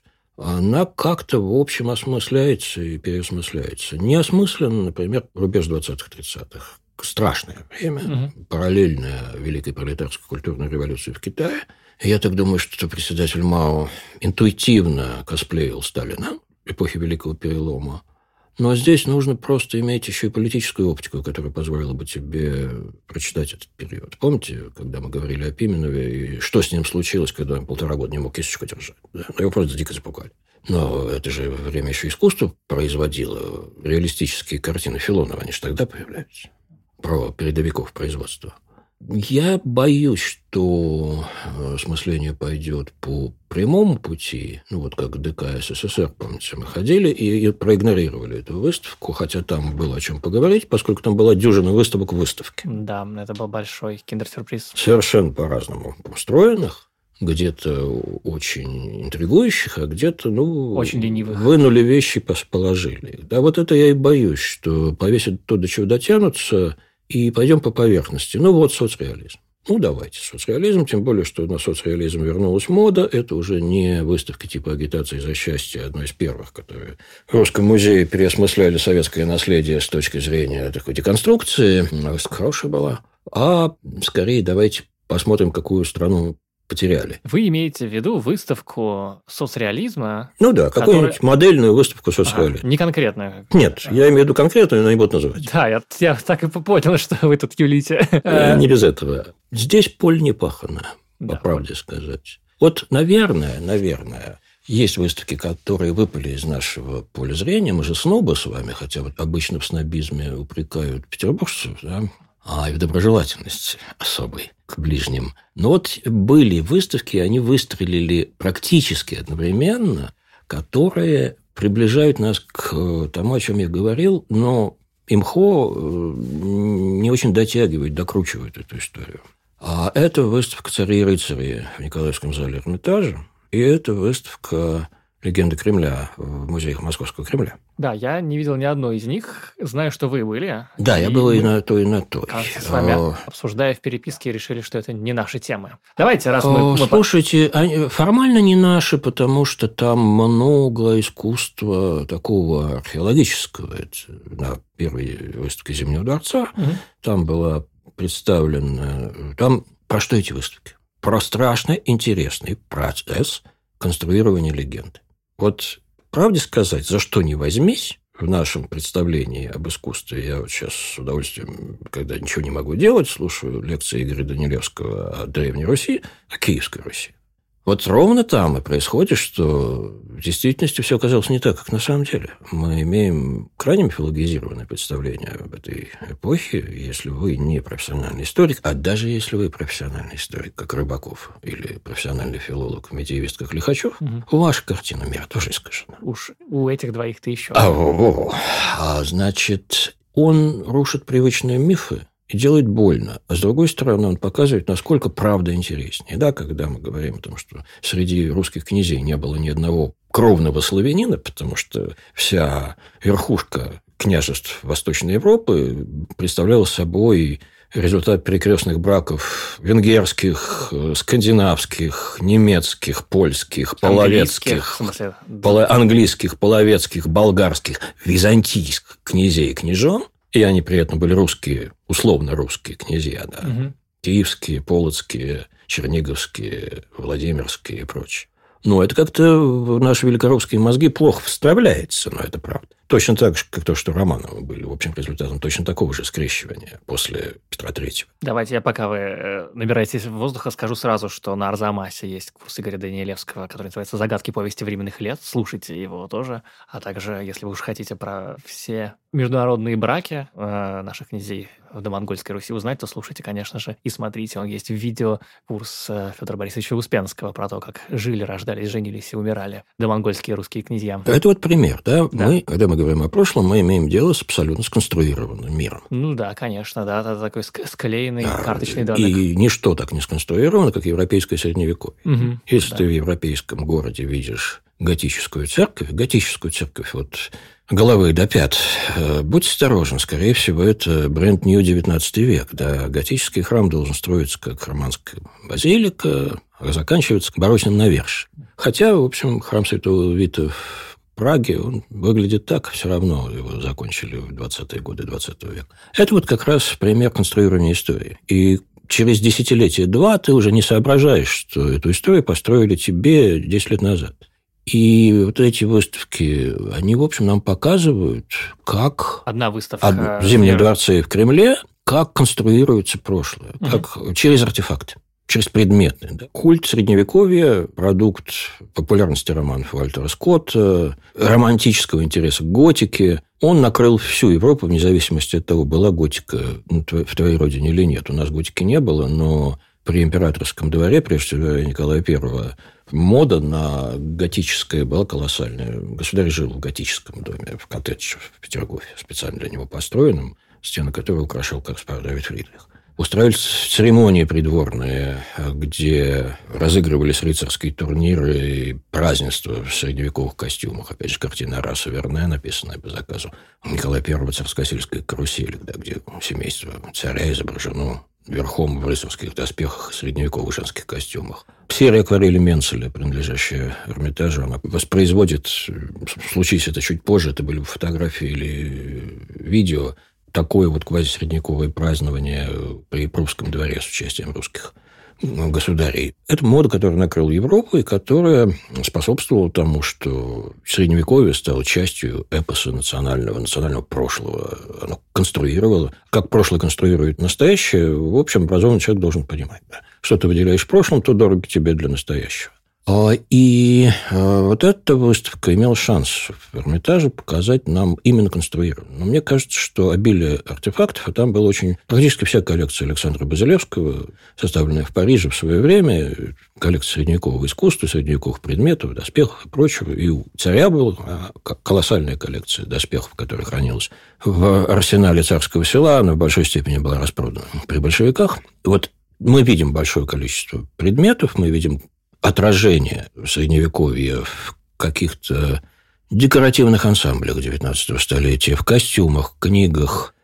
она как-то, в общем, осмысляется и переосмысляется. Неосмысленно, например, рубеж 20-30-х. Страшное время, параллельное Великой пролетарской культурной революции в Китае. Я так думаю, что председатель Мао интуитивно косплеил Сталина эпохи Великого Перелома. Но здесь нужно просто иметь еще и политическую оптику, которая позволила бы тебе прочитать этот период. Помните, когда мы говорили о Пименове, и что с ним случилось, когда он 1,5 года не мог кисточку держать? Да? Его просто дико запугали. Но это же время еще искусство производило реалистические картины Филонова, они же тогда появляются, про передовиков производства. Я боюсь, что осмысление пойдет по прямому пути, ну вот как ДК СССР, помните, мы ходили и проигнорировали эту выставку, хотя там было о чем поговорить, поскольку там была дюжина выставок в выставке. Да, это был большой киндер-сюрприз. Совершенно по-разному устроенных, где-то очень интригующих, а где-то, очень ленивых. Вынули вещи, положили. Да, вот это я и боюсь, что повесят то, до чего дотянутся, и пойдем по поверхности. Вот соцреализм. Давайте соцреализм, тем более, что на соцреализм вернулась мода. Это уже не выставки типа агитации за счастье, одной из первых, которые в Русском музее переосмысляли советское наследие с точки зрения такой деконструкции. Выставка хорошая была. А скорее давайте посмотрим, какую страну потеряли. Вы имеете в виду выставку соцреализма? Какую-нибудь модельную выставку соцреализма. Не конкретную? Нет, я имею в виду конкретную, но не буду называть. Да, я так и понял, что вы тут юлите. Не без этого. Здесь поле не пахано, по правде сказать. Вот, наверное, Есть выставки, которые выпали из нашего поля зрения. Мы же снобы с вами, хотя вот обычно в снобизме упрекают петербуржцев, да, и в доброжелательности особой к ближним. Но вот были выставки, они выстрелили практически одновременно, которые приближают нас к тому, о чем я говорил, но имхо не очень дотягивает, докручивает эту историю. А это выставка «Цари и рыцари» в Николаевском зале Эрмитажа, и это выставка «Легенды Кремля» в музеях Московского Кремля. Да, я не видел ни одной из них. Знаю, что вы были. Да, я был и на той, и на той. Кажется, с вами, обсуждая в переписке, решили, что это не наши темы. Давайте, раз мы... Слушайте, формально не наши, потому что там много искусства такого археологического. Это на первой выставке Зимнего дворца. Там была представлена... Там про что эти выставки? Про страшно интересный процесс конструирования легенды. Вот, правде сказать, за что ни возьмись в нашем представлении об искусстве, я вот сейчас с удовольствием, когда ничего не могу делать, слушаю лекции Игоря Данилевского о Древней Руси, о Киевской Руси. Вот ровно там и происходит, что в действительности все оказалось не так, как на самом деле. Мы имеем крайне мифологизированное представление об этой эпохе. Если вы не профессиональный историк, а даже если вы профессиональный историк, как Рыбаков, или профессиональный филолог, медиевист, как Лихачев, ваша картина мира тоже искажена. Уж у этих двоих-то еще. Значит, он рушит привычные мифы и делает больно. А с другой стороны, он показывает, насколько правда интереснее. Да, когда мы говорим о том, что среди русских князей не было ни одного кровного славянина, потому что вся верхушка княжеств Восточной Европы представляла собой результат перекрестных браков венгерских, скандинавских, немецких, польских, половецких, английских, половецких, болгарских, византийских князей и княжон. И они при этом были русские, условно русские князья, да. Киевские, полоцкие, черниговские, владимирские и прочее. Но это как-то в наши великорусские мозги плохо вставляется, но это правда. Точно так же, как то, что Романовы были, в общем, результатом точно такого же скрещивания после Петра III. Давайте я, пока вы набираетесь воздуха, скажу сразу, что на Арзамасе есть курс Игоря Данилевского, который называется «Загадки повести временных лет». Слушайте его тоже. А также, если вы уж хотите про все международные браки наших князей в домонгольской Руси узнать, то слушайте, конечно же, и смотрите. Он есть в видео, курс Федора Борисовича Успенского про то, как жили, рождались, женились и умирали домонгольские русские князья. Это вот пример, да? Когда мы говорим о прошлом, мы имеем дело с абсолютно сконструированным миром. Ну да, конечно, да. Это такой склеенный карточный домик. И ничто так не сконструировано, как европейское средневековье. Если ты в европейском городе видишь готическую церковь, вот головы до пят, будь осторожен, скорее всего, это бренд-нью 19 век. Да, готический храм должен строиться как романская базилика, а заканчиваться барочным навершием. Хотя, в общем, храм Святого Вита в Праге, он выглядит так, все равно его закончили в 20-е годы 20 века. Это вот как раз пример конструирования истории. И через десятилетие-два ты уже не соображаешь, что эту историю построили тебе 10 лет назад. И вот эти выставки, они, в общем, нам показывают, как... Одна выставка в Зимнем дворце и в Кремле, как конструируется прошлое, как через артефакты. Через предметные. Да. Культ Средневековья, продукт популярности романов Вальтера Скотта, романтического интереса к готике, он накрыл всю Европу, вне зависимости от того, была готика в твоей родине или нет. У нас готики не было, но при императорском дворе, прежде всего Николая I, мода на готическое была колоссальная. Государь жил в готическом доме, в коттедже в Петергофе, специально для него построенном, стены которого украшал Каспар Давид Фридрих. Устраивались церемонии придворные, где разыгрывались рыцарские турниры и празднества в средневековых костюмах. Опять же, картина Араса Верне, написанная по заказу Николая I, «Царскосельская карусель», да, где семейство царя изображено верхом в рыцарских доспехах и средневековых женских костюмах. Серия акварели Менцеля, принадлежащая Эрмитажу, она воспроизводит, случись это чуть позже, это были фотографии или видео, такое вот квазисредневековое празднование при прусском дворе с участием русских государей. Это мода, которая накрыла Европу и которая способствовала тому, что Средневековье стало частью эпоса национального прошлого. Оно конструировало. Как прошлое конструирует настоящее, в общем, образованный человек должен понимать. Да. Что ты выделяешь в прошлом, то дорого тебе для настоящего. И вот эта выставка имела шанс в Эрмитаже показать нам именно конструированную. Но мне кажется, что обилие артефактов, а там была практически вся коллекция Александра Базилевского, составленная в Париже в свое время, коллекция средневекового искусства, средневековых предметов, доспехов и прочего. И у царя была колоссальная коллекция доспехов, которая хранилась в арсенале Царского Села. Она в большой степени была распродана при большевиках. Вот мы видим большое количество предметов, мы видим отражение Средневековья в каких-то декоративных ансамблях XIX столетия, в костюмах, книгах.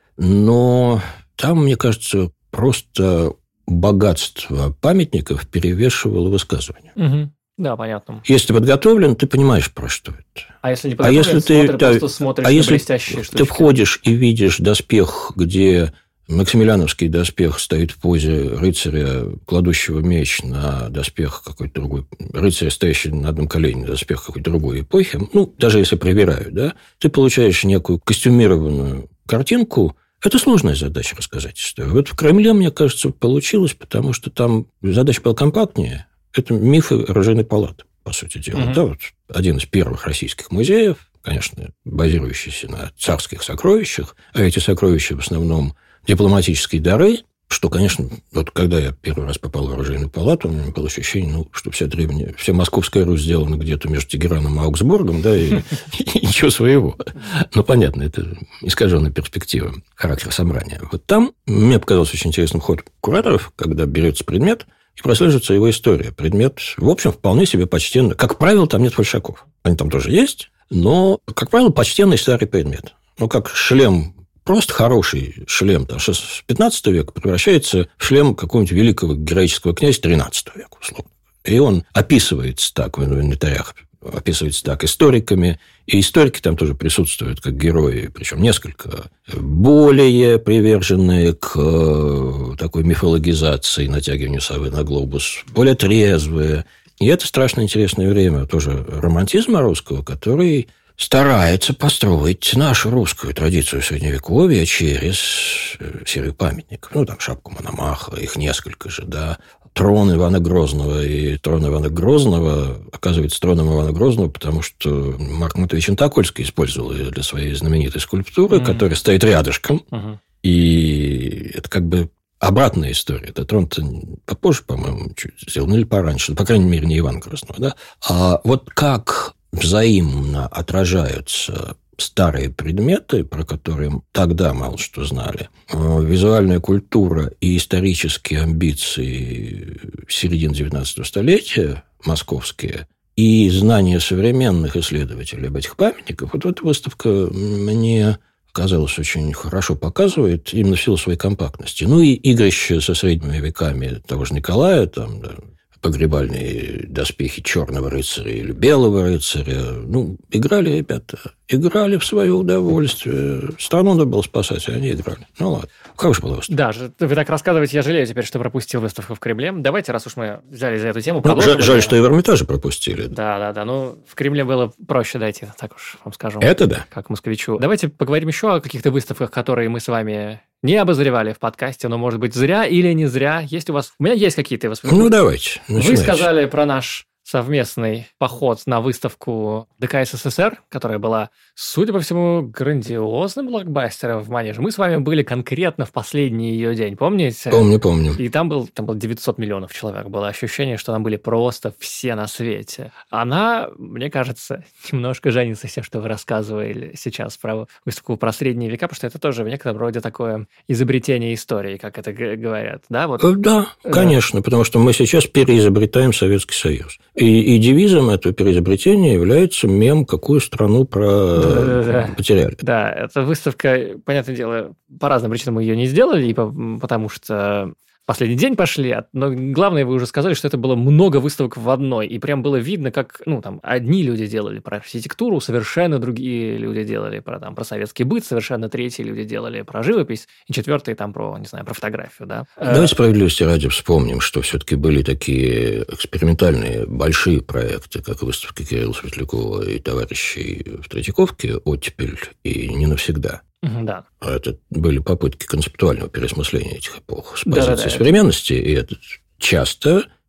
Но там, мне кажется, просто богатство памятников перевешивало высказывания. Угу. Да, понятно. Если ты подготовлен, ты понимаешь, про что это. А если не подготовлен, просто смотришь на блестящие штучки. Ты входишь и видишь доспех, где Максимилиановский доспех стоит в позе рыцаря, кладущего меч на доспех какой-то другой, рыцаря, стоящий на одном колене, доспех какой-то другой эпохи, даже если проверяют, да, ты получаешь некую костюмированную картинку. Это сложная задача рассказать историю. Вот в Кремле, мне кажется, получилось, потому что там задача была компактнее. Это мифы оружейной палаты, по сути дела. Да, вот один из первых российских музеев, конечно, базирующийся на царских сокровищах, а эти сокровища в основном дипломатические дары, что, конечно, вот когда я первый раз попал в оружейную палату, у меня было ощущение, что вся Московская Русь сделана где-то между Тегераном и Аугсбургом, да, и ничего своего. Понятно, это искаженная перспектива характера собрания. Вот там мне показался очень интересным ход кураторов, когда берется предмет и прослеживается его история. Предмет, в общем, вполне себе почтенный. Как правило, там нет фальшаков. Они там тоже есть, но, как правило, почтенный старый предмет. Как шлем, просто хороший шлем там, 15 века превращается в шлем какого-нибудь великого героического князя 13 века, условно. И он описывается так в инвентарях, описывается так историками, и историки там тоже присутствуют как герои, причем несколько более приверженные к такой мифологизации, натягиванию совы на глобус, более трезвые. И это страшно интересное время тоже романтизма русского, который старается построить нашу русскую традицию Средневековья через серию памятников. Там шапку Мономаха, их несколько же, да. Трон Ивана Грозного. И трон Ивана Грозного оказывается троном Ивана Грозного, потому что Марк Матвеевич Антокольский использовал ее для своей знаменитой скульптуры, которая стоит рядышком. И это как бы обратная история. Этот трон-то попозже, по-моему, чуть сделан, или пораньше. По крайней мере, не Ивана Грозного. Да? А вот как взаимно отражаются старые предметы, про которые тогда мало что знали, визуальная культура и исторические амбиции середины XIX столетия, московские, и знания современных исследователей об этих памятниках, вот эта выставка мне казалось, очень хорошо показывает именно в силу своей компактности. И игрище со средними веками того же Николая, там, да, погребальные доспехи черного рыцаря или белого рыцаря. Играли ребята, играли в свое удовольствие. Страну надо было спасать, а они играли. Ладно. Хорошая была выставка. Да, вы так рассказываете, я жалею теперь, что пропустил выставку в Кремле. Давайте, раз уж мы взяли за эту тему, продолжим. Жаль, что и в Эрмитаже пропустили. Да. В Кремле было проще дойти, так уж вам скажу. Это да. Как москвичу. Давайте поговорим еще о каких-то выставках, которые мы с вами не обозревали в подкасте, но, может быть, зря или не зря. Есть у вас... У меня есть какие-то воспоминания. Давайте. Начинайте. Вы сказали про наш совместный поход на выставку ДК СССР, которая была, судя по всему, грандиозным блокбастером в Манеже. Мы с вами были конкретно в последний ее день, помните? Помню. И там было 900 миллионов человек. Было ощущение, что там были просто все на свете. Она, мне кажется, немножко женится с тем, что вы рассказывали сейчас про выставку про средние века, потому что это тоже в некотором роде такое изобретение истории, как это говорят. Да, да, конечно, потому что мы сейчас переизобретаем Советский Союз. И девизом этого переизобретения является мем «Какую страну потеряли?». Да, эта выставка, понятное дело, по разным причинам мы ее не сделали, потому что последний день пошли, но главное, вы уже сказали, что это было много выставок в одной, и прям было видно, как, одни люди делали про архитектуру, совершенно другие люди делали про советский быт, совершенно третьи люди делали про живопись, и четвертые про фотографию, да. Давайте справедливости ради вспомним, что все-таки были такие экспериментальные большие проекты, как выставки Кирилла Светлякова и товарищей в Третьяковке «Оттепель» и «Не навсегда». Да. Это были попытки концептуального переосмысления этих эпох с позиции современности, и это часто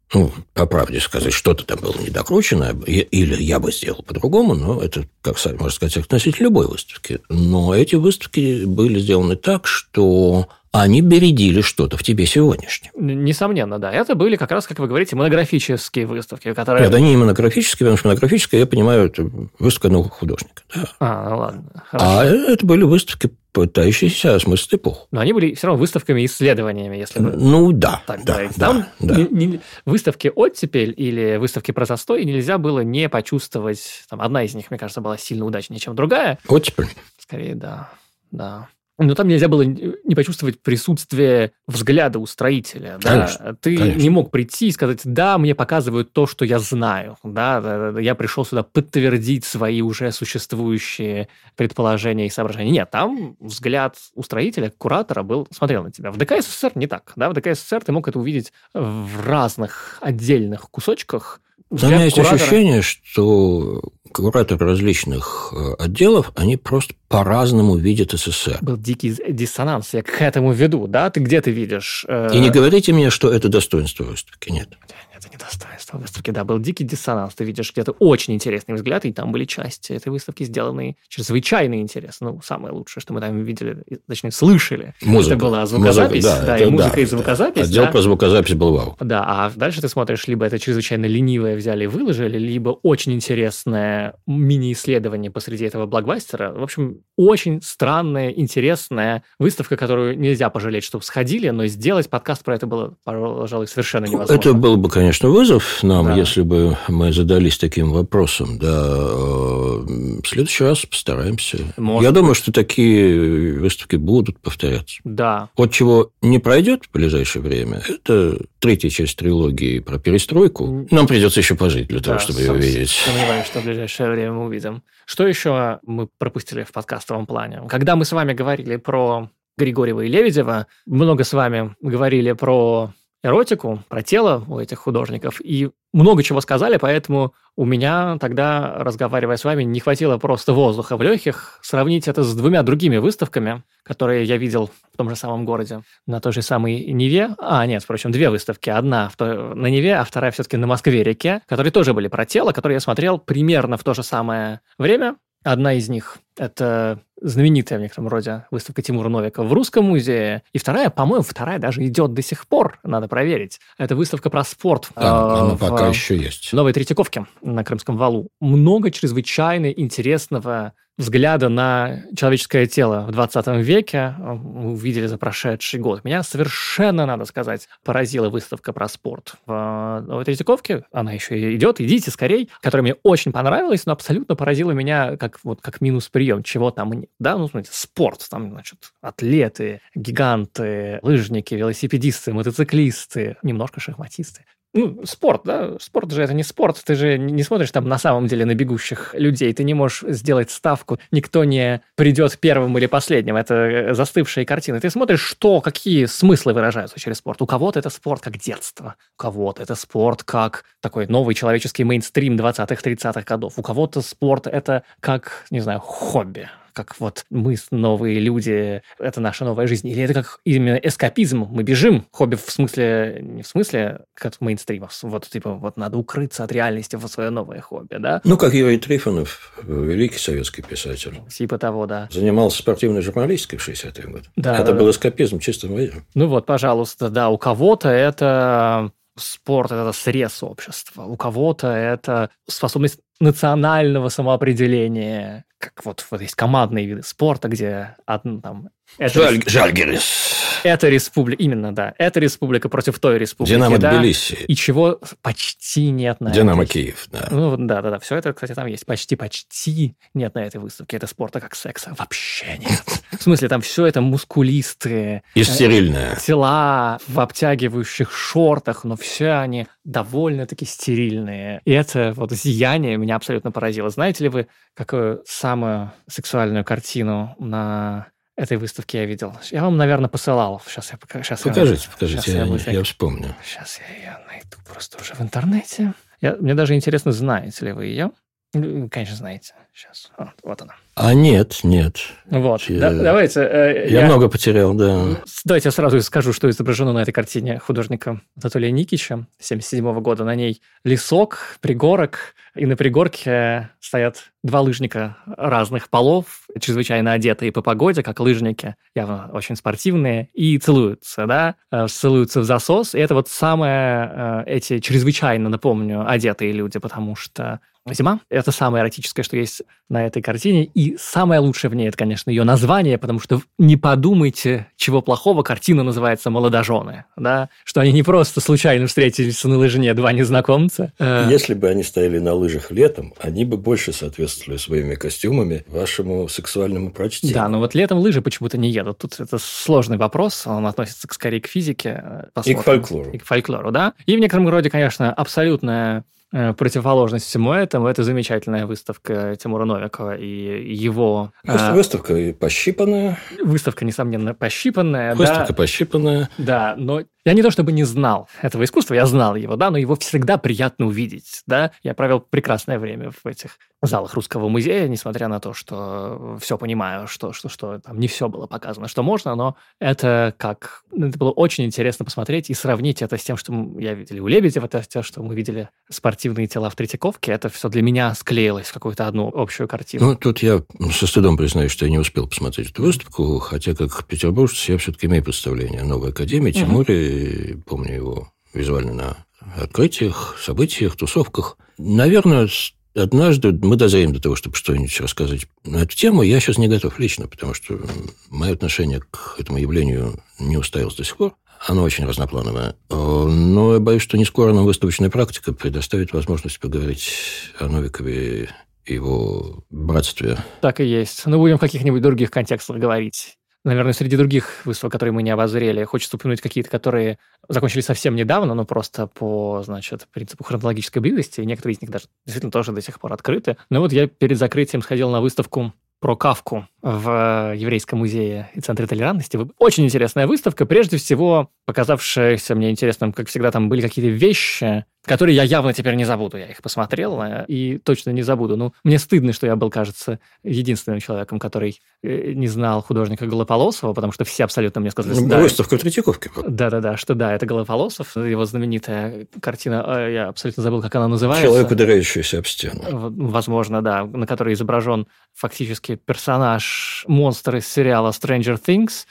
по правде сказать, что-то там было недокручено, или я бы сделал по-другому, но это, как можно сказать, относительно любой выставки. Но эти выставки были сделаны так, что они бередили что-то в тебе сегодняшнем. Несомненно, да. Это были как раз, как вы говорите, монографические выставки, которые... Нет, они не монографические, потому что монографическая, я понимаю, это выставка нового художника. Да. Ну ладно. Хорошо. А это были выставки, пытающиеся осмыслить эпоху. Но они были все равно выставками и исследованиями, если вы так говорите. Там выставки «Оттепель» или выставки про застой нельзя было не почувствовать. Там одна из них, мне кажется, была сильно удачнее, чем другая. «Оттепель»? Скорее, да. Но там нельзя было не почувствовать присутствие взгляда устроителя. Конечно, Ты конечно. не мог прийти и сказать, да, мне показывают то, что я знаю. Да, я пришел сюда подтвердить свои уже существующие предположения и соображения. Нет, там взгляд устроителя, куратора смотрел на тебя. В ДК СССР не так. Да? В ДК СССР ты мог это увидеть в разных отдельных кусочках. У меня есть ощущение, что кураторы различных отделов, они просто по-разному видят СССР. Был дикий диссонанс, я к этому веду, да? Ты где ты видишь? И не говорите мне, что это достоинство выставки, нет. Это не достоинство выставки, да, был дикий диссонанс. Ты видишь где-то очень интересный взгляд, и там были части этой выставки сделаны чрезвычайно интересно. Самое лучшее, что мы там видели, точнее, слышали. Музыка. Это была звукозапись, музыка и звукозапись. Отдел про звукозапись был вау. Да, а дальше ты смотришь, либо это чрезвычайно ленивое взяли и выложили, либо очень интересное мини-исследование посреди этого блокбастера. В общем, очень странная, интересная выставка, которую нельзя пожалеть, чтобы сходили, но сделать подкаст про это было, пожалуй, совершенно невозможно. Это был бы, конечно, вызов нам, если бы мы задались таким вопросом. Да, в следующий раз постараемся. Я думаю, что такие выставки будут повторяться. Да. Вот чего не пройдет в ближайшее время, это третья часть трилогии про перестройку. Нам придется еще пожить для того, чтобы ее увидеть. Сомневаюсь, что в ближайшее время мы увидим. Что еще мы пропустили в подкастовом плане? Когда мы с вами говорили про Григорьева и Лебедева, много с вами говорили про эротику, про тело у этих художников, и много чего сказали, поэтому у меня тогда, разговаривая с вами, не хватило просто воздуха в легких сравнить это с двумя другими выставками, которые я видел в том же самом городе, на той же самой Неве. Нет, впрочем, две выставки. Одна на Неве, а вторая все-таки на Москве-реке, которые тоже были про тело, которые я смотрел примерно в то же самое время. Одна из них – это знаменитая в некотором роде выставка Тимура Новикова в Русском музее. И вторая, по-моему, даже идет до сих пор, надо проверить. Это выставка про спорт. Она пока еще есть. В Новой Третьяковке на Крымском валу. Много чрезвычайно интересного взгляда на человеческое тело в 20 веке мы увидели за прошедший год. Меня совершенно, надо сказать, поразила выставка про спорт в Новой Третьяковке. Она еще идет, идите скорей, которая мне очень понравилась, но абсолютно поразила меня как минус прием, чего там нет. Да, смотрите, спорт, там, атлеты, гиганты, лыжники, велосипедисты, мотоциклисты, немножко шахматисты. Спорт, да? Спорт же это не спорт. Ты же не смотришь там на самом деле на бегущих людей. Ты не можешь сделать ставку. Никто не придет первым или последним. Это застывшие картины. Ты смотришь, какие смыслы выражаются через спорт. У кого-то это спорт как детство. У кого-то это спорт как такой новый человеческий мейнстрим 20-30-х годов. У кого-то спорт это как, не знаю, хобби. Как мы, новые люди, это наша новая жизнь. Или это как именно эскапизм, мы бежим. Хобби не в смысле как мейнстрима. Надо укрыться от реальности в свое новое хобби, да? Как Юрий Трифонов, великий советский писатель. Типа того, да. Занимался спортивной журналистикой в 60-е годы. Да, это был эскапизм чистым видом. Пожалуйста, да, у кого-то это спорт – это срез общества, у кого-то это способность национального самоопределения, как есть командные виды спорта, где Жальгирис. Это республика, именно, да. Это республика против той республики. Динамо Тбилиси. И чего почти нет на Динамо Киев, да. Да. Все это, кстати, там есть. Почти нет на этой выставке. Это спорта как секса. Вообще нет. В смысле, там все это мускулисты. И стерильное. Тела в обтягивающих шортах, но все они довольно-таки стерильные. И это зияние меня абсолютно поразило. Знаете ли вы, какую самую сексуальную картину на этой выставке я видел? Я вам, наверное, посылал. Покажите, я вспомню. Сейчас я ее найду просто уже в интернете. Мне даже интересно, знаете ли вы ее? Конечно, знаете. Сейчас. Вот она. Нет. Вот, давайте... Я много потерял, да. Давайте я сразу скажу, что изображено на этой картине художника Анатолия Никича 1977 года. На ней лесок, пригорок, и на пригорке стоят два лыжника разных полов, чрезвычайно одетые по погоде, как лыжники, явно очень спортивные, и целуются, да, целуются в засос. И это вот самое, эти чрезвычайно, напомню, одетые люди, потому что зима – это самое эротическое, что есть на этой картине. И самое лучшее в ней – это, конечно, ее название, потому что не подумайте, чего плохого, картина называется «Молодожены», да? Что они не просто случайно встретились на лыжне два незнакомца. Если бы они стояли на лыжах летом, они бы больше соответствовали своими костюмами вашему сексуальному прочтению. Да, но вот летом лыжи почему-то не едут. Тут это сложный вопрос, он относится скорее к физике. И к фольклору. И к фольклору, да. И в некотором роде, конечно, абсолютная противоположность всему этому – это замечательная выставка Тимура Новикова и его… Выставка пощипанная. Выставка, несомненно, пощипанная. Выставка пощипанная. Да, но я не то чтобы не знал этого искусства, я знал его, да, но его всегда приятно увидеть, да. Я провел прекрасное время в этих залах Русского музея, несмотря на то, что все понимаю, что там не все было показано, что можно, но это было очень интересно посмотреть и сравнить это с тем, что я видел у Лебедева, это с тем, что мы видели спортивные тела в Третьяковке. Это все для меня склеилось в какую-то одну общую картину. Ну, тут я со стыдом признаюсь, что я не успел посмотреть эту выставку, хотя как петербуржец я все-таки имею представление о Новой академии Тимуре, помню его визуально на открытиях, событиях, тусовках. Наверное, однажды мы дозреем до того, чтобы что-нибудь рассказать на эту тему. Я сейчас не готов лично, потому что мое отношение к этому явлению не устоялось до сих пор. Оно очень разноплановое. Но я боюсь, что не скоро нам выставочная практика предоставит возможность поговорить о Новикове и его братстве. Так и есть. Но будем в каких-нибудь других контекстах говорить. Наверное, среди других выставок, которые мы не обозрели, хочется упомянуть какие-то, которые закончились совсем недавно, но просто по, принципу хронологической близости, и некоторые из них даже действительно тоже до сих пор открыты. Но вот я перед закрытием сходил на выставку про Кафку в Еврейском музее и Центре толерантности. Очень интересная выставка, прежде всего показавшаяся мне интересным, как всегда, там были какие-то вещи, которые я явно теперь не забуду. Я их посмотрел и точно не забуду. Ну, мне стыдно, что я был, кажется, единственным человеком, который не знал художника Голополосова, потому что все абсолютно мне сказали... Выставка в Третьяковке. Да, что это Голополосов. Его знаменитая картина, я абсолютно забыл, как она называется. «Человек, ударяющийся об стену». Возможно, да, на которой изображен фактически персонаж, монстр из сериала Stranger Things,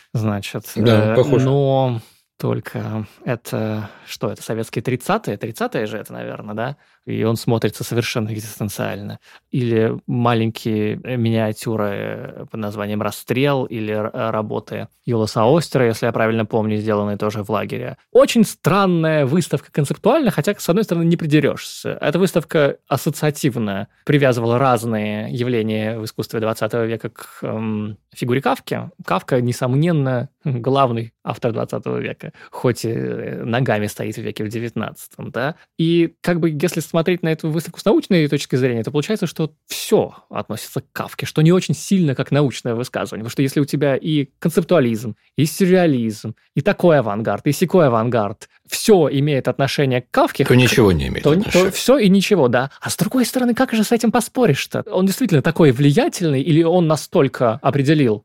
Да, похож. Но только это... Что это, советские 30-е? 30-е же это, наверное, да? И он смотрится совершенно экзистенциально. Или маленькие миниатюры под названием «Расстрел», или работы Юласа Остера, если я правильно помню, сделанные тоже в лагере. Очень странная выставка концептуально, хотя, с одной стороны, не придерешься. Эта выставка ассоциативно привязывала разные явления в искусстве 20 века к фигуре Кафки. Кафка, несомненно, главный автор 20 века, хоть и ногами стоит в веке в 19, да. И если смотреть на эту выставку с научной точки зрения, то получается, что все относится к Кафке, что не очень сильно как научное высказывание. Потому что если у тебя и концептуализм, и сюрреализм, и такой авангард, и сякой авангард, все имеет отношение к Кафке, то ничего не имеет отношения. То все и ничего, да. А с другой стороны, как же с этим поспоришь-то? Он действительно такой влиятельный, или он настолько определил,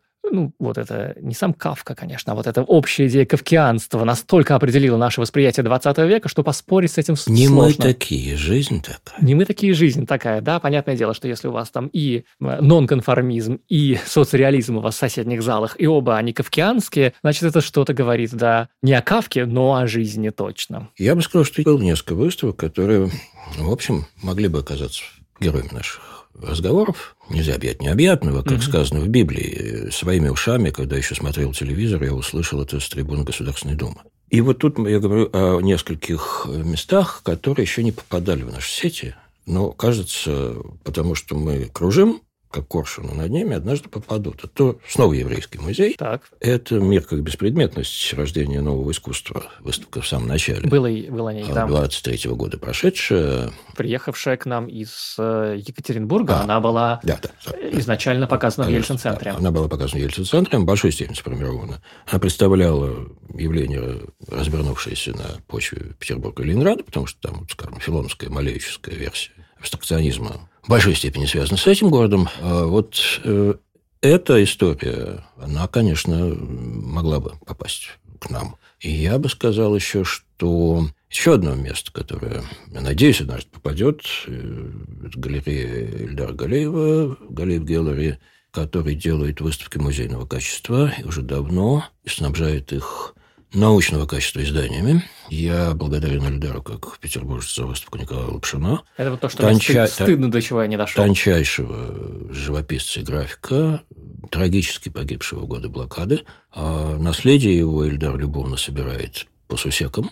это не сам Кафка, конечно, а вот эта общая идея кафкианства настолько определила наше восприятие 20 века, что поспорить с этим сложно. Не мы такие, жизнь такая. Не мы такие, жизнь такая, да. Понятное дело, что если у вас там и нонконформизм, и соцреализм у вас в соседних залах, и оба они кафкианские, значит, это что-то говорит, да, не о Кафке, но о жизни точно. Я бы сказал, что было несколько выставок, которые, в общем, могли бы оказаться героями наших разговоров. Нельзя объять необъятного, как сказано в Библии. Своими ушами, когда еще смотрел телевизор, я услышал это с трибуны Государственной Думы. И вот тут я говорю о нескольких местах, которые еще не попадали в наши сети, но, кажется, потому что мы кружим, как коршуны над ними, однажды попадут. Это снова Еврейский музей. Так. Это «Мир как беспредметность. Рождение нового искусства». Выставка в самом начале. Было о ней, да. 23-го года прошедшая. Приехавшая к нам из Екатеринбурга, она была изначально показана в Ельцин-центре. Она была показана в Ельцин-центре, в большой степени сформирована. Она представляла явление, развернувшееся на почве Петербурга и Ленинграда, потому что там, скажем, филоновская, малевическая версия абстракционизма в большой степени связаны с этим городом. Вот эта история, она, конечно, могла бы попасть к нам. И я бы сказал еще, что еще одно место, которое, я надеюсь, однажды попадет, это галерея Ильдара Галеева, Галеев Gallery, который делает выставки музейного качества и уже давно и снабжает их научного качества изданиями. Я благодарен Ильдару как петербуржцу за выставку Николая Лапшина. Это вот то, что мне стыдно, до чего я не дошел. Тончайшего живописца и графика, трагически погибшего в годы блокады. А наследие его Ильдар любовно собирает по сусекам.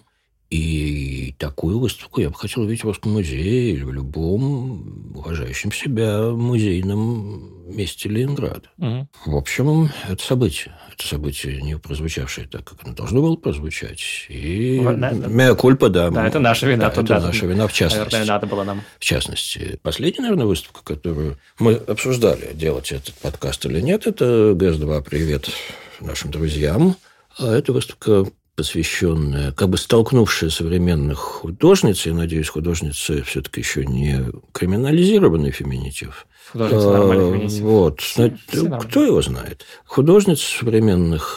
И такую выставку я бы хотел видеть в Русском музее или в любом уважающем себя музейном месте Ленинграда. Угу. В общем, это событие. Это событие, не прозвучавшее так, как оно должно было прозвучать. И меа кульпа, да. Да, это наша вина. Да, это наша вина, в частности. Наверное, надо было нам. В частности, последняя, наверное, выставка, которую мы обсуждали, делать этот подкаст или нет, это ГЭС-2 «Привет нашим друзьям». А это выставка, посвященная, как бы столкнувшая современных художниц, я надеюсь, художницы все-таки еще не криминализированный феминитив. Художница нормальный феминитив. Вот. Кто его знает? Художниц современных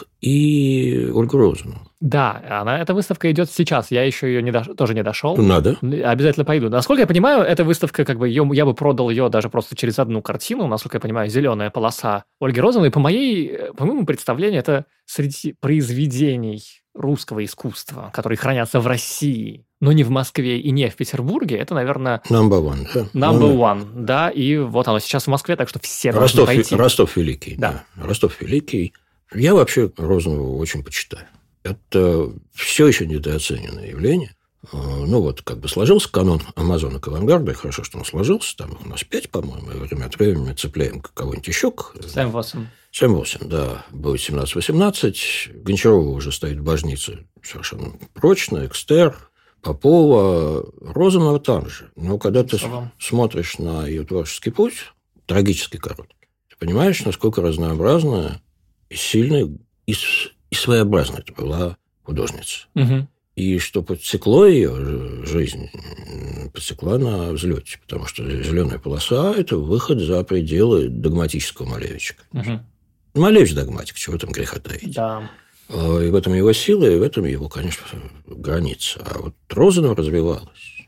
и Ольгу Розанову. Да, эта выставка идет сейчас. Я еще ее тоже не дошел. Надо. Обязательно пойду. Насколько я понимаю, эта выставка, как бы я бы продал ее даже просто через одну картину. Насколько я понимаю, «Зеленая полоса» Ольги Розановой. По моему представлению, это среди произведений русского искусства, которые хранятся в России, но не в Москве и не в Петербурге, это, наверное... Number one, да. Number one, да, и вот оно сейчас в Москве, так что все должны пойти. Ростов Великий, да. Ростов Великий. Я вообще Розанову очень почитаю. Это все еще недооцененное явление. Ну, вот как бы сложился канон амазонок авангарда, и хорошо, что он сложился. Там у нас 5, по-моему, и время от времени мы цепляем кого-нибудь еще. 7-8. 7-8, да. Будет 17-18. Гончарова уже стоит в божнице совершенно прочно. Экстер, Попова, Розанова там же. Но когда ты смотришь на ее творческий путь, трагически короткий, ты понимаешь, насколько разнообразная и сильная, и своеобразная это была художница. Угу. И что подсекло ее жизнь, подсекла на взлете, потому что «Зеленая полоса» – это выход за пределы догматического Малевича. Угу. Малевич догматик, чего там греха таить. Да. И в этом его сила, и в этом его, конечно, граница. А вот Розанова развивалась.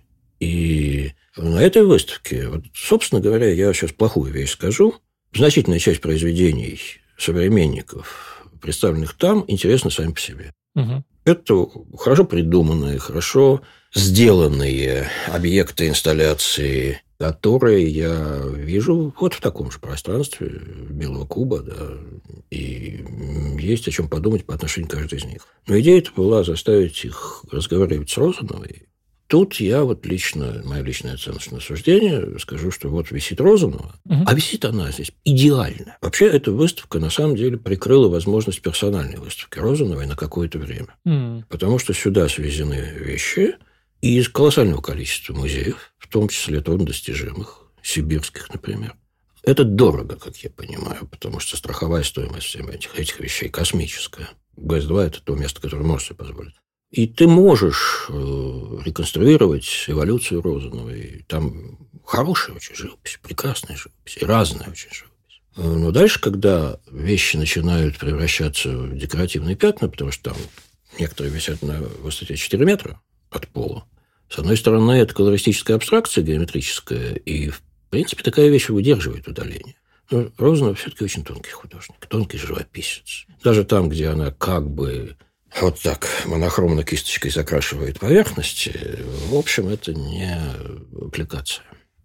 И на этой выставке, вот, собственно говоря, я сейчас плохую вещь скажу, значительная часть произведений современников, представленных там, интересны сами по себе. Угу. Это хорошо придуманные, хорошо сделанные объекты, инсталляции, которые я вижу вот в таком же пространстве Белого куба, да, и есть о чем подумать по отношению к каждой из них. Но идея-то была заставить их разговаривать с Розановой. Тут я вот лично, мое личное оценочное суждение, скажу, что вот висит Розанова, а висит она здесь идеально. Вообще, эта выставка, на самом деле, прикрыла возможность персональной выставки Розановой на какое-то время. Потому что сюда свезены вещи из колоссального количества музеев, в том числе труднодостижимых, сибирских, например. Это дорого, как я понимаю, потому что страховая стоимость всех этих вещей космическая. ГЭС-2 – это то место, которое может себе позволить. И ты можешь реконструировать эволюцию Розановой. Там хорошая очень живопись, прекрасная живопись, и разная очень живопись. Но дальше, когда вещи начинают превращаться в декоративные пятна, потому что там некоторые висят на высоте 4 метра от пола, с одной стороны, это колористическая абстракция геометрическая, и, в принципе, такая вещь выдерживает удаление. Но Розанова все-таки очень тонкий художник, тонкий живописец. Даже там, где она как бы вот так монохромно кисточкой закрашивает поверхности, в общем, это не аппликация.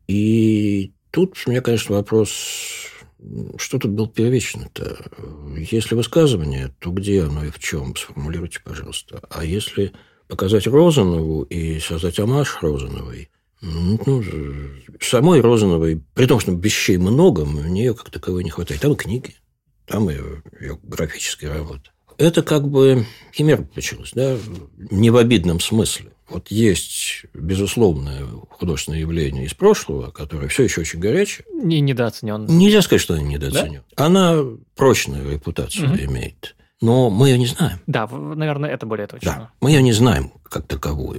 И тут у меня, конечно, вопрос, что тут было первично-то? Если высказывание, то где оно и в чем? Сформулируйте, пожалуйста. А если показать Розанову и создать омаж Розановой, ну, самой Розановой, при том, что вещей много, мне ее как таковой не хватает. Там и книги, там и ее графические работы. Это как бы химера получилась, да, не в обидном смысле. Вот есть безусловное художественное явление из прошлого, которое все еще очень горячее. Не недооцененное. Нельзя сказать, что она недооценена. Да? Она прочную репутацию имеет. Но мы ее не знаем. Да, наверное, это более точно. Да, мы ее не знаем как таковую.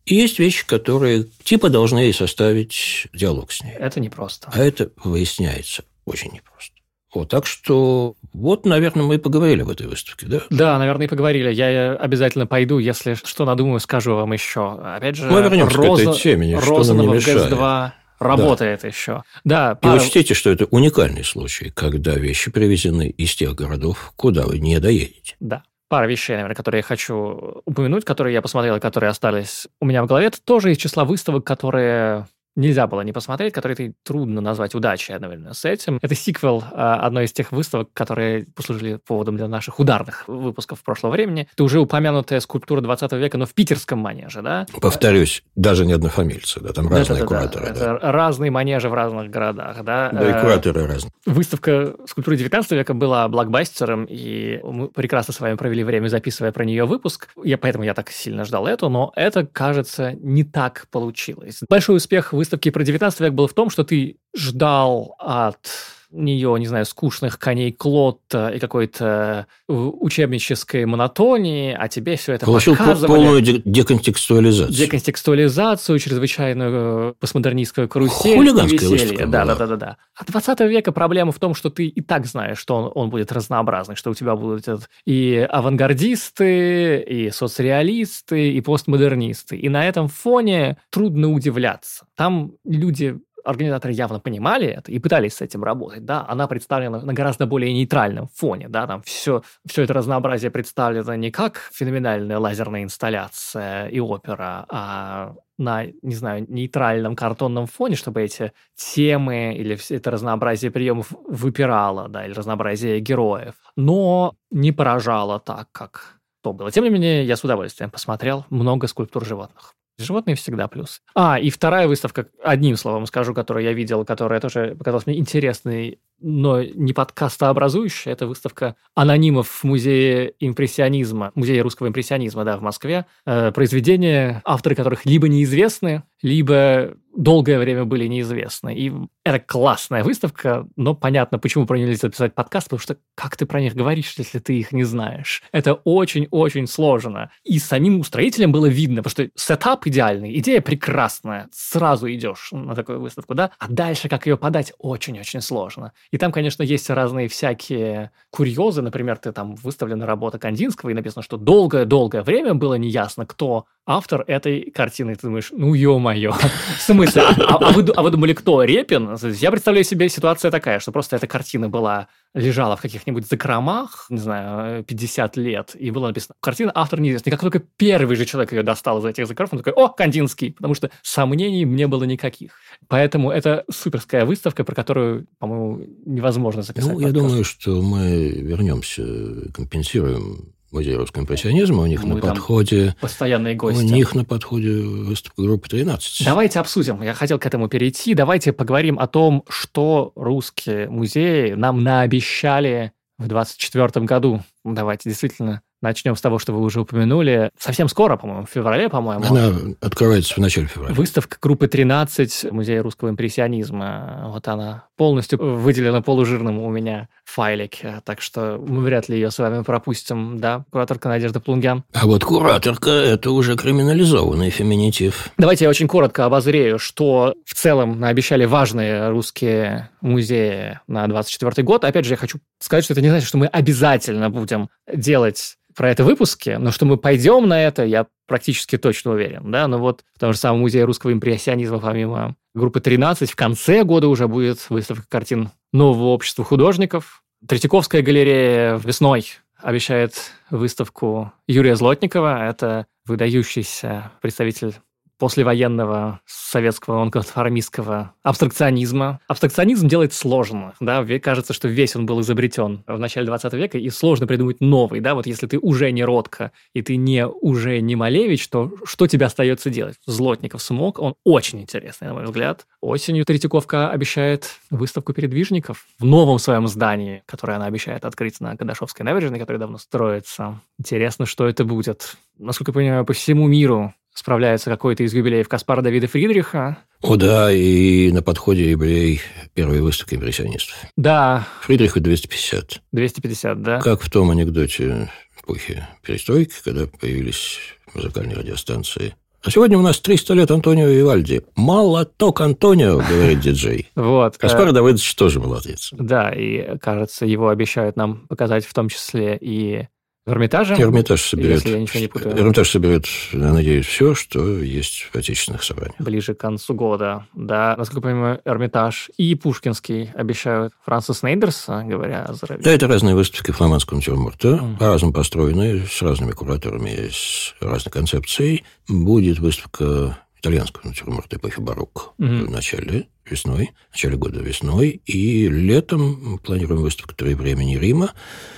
И есть вещи, которые типа должны составить диалог с ней. Это непросто. А это выясняется очень непросто. Вот, так что, вот, наверное, мы и поговорили об этой выставке, да? Да, наверное, и поговорили. Я обязательно пойду, если что надумаю, скажу вам еще. Опять же, мы вернемся к этой теме, ничто нам не мешает. ГЭС-2 работает еще. Да, и учтите, что это уникальный случай, когда вещи привезены из тех городов, куда вы не доедете. Да. Пара вещей, наверное, которые я хочу упомянуть, которые я посмотрел, которые остались у меня в голове. Это тоже из числа выставок, которые нельзя было не посмотреть, которые трудно назвать удачей одновременно с этим. Это сиквел одной из тех выставок, которые послужили поводом для наших ударных выпусков прошлого времени. Это уже упомянутая скульптура 20 века, но в питерском манеже, да? Повторюсь, даже не однофамильцы, да, там разные кураторы. Это разные манежи в разных городах, да? Да, и кураторы разные. Выставка скульптуры 19 века была блокбастером, и мы прекрасно с вами провели время, записывая про нее выпуск. Поэтому я так сильно ждал эту, но это, кажется, не так получилось. Большой успех выставки про 19 век был в том, что ты ждал от нее, не знаю, скучных коней Клотта и какой-то учебнической монотонии, а тебе все это получил показывали. Полную деконтекстуализацию. Деконтекстуализацию, чрезвычайную постмодернистскую карусель. Хулиганская выставка была. Да. А 20 века проблема в том, что ты и так знаешь, что он будет разнообразный, что у тебя будут и авангардисты, и соцреалисты, и постмодернисты. И на этом фоне трудно удивляться. Там люди... Организаторы явно понимали это и пытались с этим работать, да, она представлена на гораздо более нейтральном фоне, да, там все это разнообразие представлено не как феноменальная лазерная инсталляция и опера, а на, не знаю, нейтральном картонном фоне, чтобы эти темы или все это разнообразие приемов выпирало, да, или разнообразие героев, но не поражало так, как то было. Тем не менее, я с удовольствием посмотрел много скульптур животных. Животные всегда плюс. И вторая выставка, одним словом скажу, которую я видел, которая тоже показалась мне интересной, но не подкастообразующая, это выставка анонимов в музее импрессионизма, музее русского импрессионизма, да, в Москве. Произведения, авторы которых либо неизвестны, либо долгое время были неизвестны. И это классная выставка, но понятно, почему про нее нельзя записать подкаст, потому что как ты про них говоришь, если ты их не знаешь? Это очень-очень сложно. И самим устроителям было видно, потому что сетап идеальный, идея прекрасная, сразу идешь на такую выставку, да? А дальше, как ее подать, очень-очень сложно. И там, конечно, есть разные всякие курьезы, например, там выставлена работа Кандинского, и написано, что долгое-долгое время было неясно, кто автор этой картины. И ты думаешь, ну ё-моё, в смысле? А вы думали, кто? Репин? Я представляю себе, ситуация такая, что просто эта картина лежала в каких-нибудь закромах, не знаю, 50 лет, и было написано, картина автор неизвестный. Как только первый же человек ее достал из этих закромов, он такой, о, Кандинский, потому что сомнений не было никаких. Поэтому это суперская выставка, про которую, по-моему, невозможно записать. Ну, я думаю, что мы вернемся, компенсируем музей русского импрессионизма, у них на подходе... Постоянные гости. У них на подходе выставка группы 13. Давайте обсудим. Я хотел к этому перейти. Давайте поговорим о том, что русские музеи нам наобещали в 2024 году. Давайте действительно начнем с того, что вы уже упомянули. Совсем скоро, по-моему, в феврале, по-моему. Она открывается в начале февраля. Выставка группы 13 Музея русского импрессионизма. Вот она полностью выделена полужирным у меня в файлике. Так что мы вряд ли ее с вами пропустим. Да, кураторка Надежда Плунгян. А вот кураторка – это уже криминализованный феминитив. Давайте я очень коротко обозрею, что в целом наобещали важные русские музеи на 2024 год. Опять же, я хочу сказать, что это не значит, что мы обязательно будем делать про это выпуски, но что мы пойдем на это, я практически точно уверен. Да? Но вот в том же самом музее русского импрессионизма, помимо группы 13, в конце года уже будет выставка картин нового общества художников. Третьяковская галерея весной обещает выставку Юрия Злотникова. Это выдающийся представитель послевоенного советского нонконформистского абстракционизма. Абстракционизм делает сложно, да, кажется, что весь он был изобретен в начале 20 века, и сложно придумать новый, да, вот если ты уже не Ротко, и ты уже не Малевич, то что тебе остается делать? Злотников смог, он очень интересный, на мой взгляд. Осенью Третьяковка обещает выставку передвижников в новом своем здании, которое она обещает открыть на Кадашовской набережной, которое давно строится. Интересно, что это будет. Насколько я понимаю, по всему миру справляется какой-то из юбилеев Каспара Давида Фридриха. О, да, и на подходе юбилей первой выставки импрессионистов. Да. Фридриху 250. 250, да. Как в том анекдоте эпохи перестройки, когда появились музыкальные радиостанции. А сегодня у нас 300 лет Антонио Вивальди. Молоток Антонио, говорит диджей. Вот. Каспар Давыдович тоже молодец. Да, и, кажется, его обещают нам показать в том числе и в Эрмитаже. Эрмитаж соберет, если я ничего не путаю. Эрмитаж соберет, я надеюсь, все, что есть в отечественных собраниях. Ближе к концу года. Да, насколько я понимаю, Эрмитаж и Пушкинский обещают Франсиса Снейдерса, говоря о здоровье. Да, это разные выставки фламандского натюрморта, по-разному построенные, с разными кураторами, с разной концепцией. Будет выставка итальянского натюрморта эпохи барокко в начале года весной. И летом планируем выставку «Три времени Рима».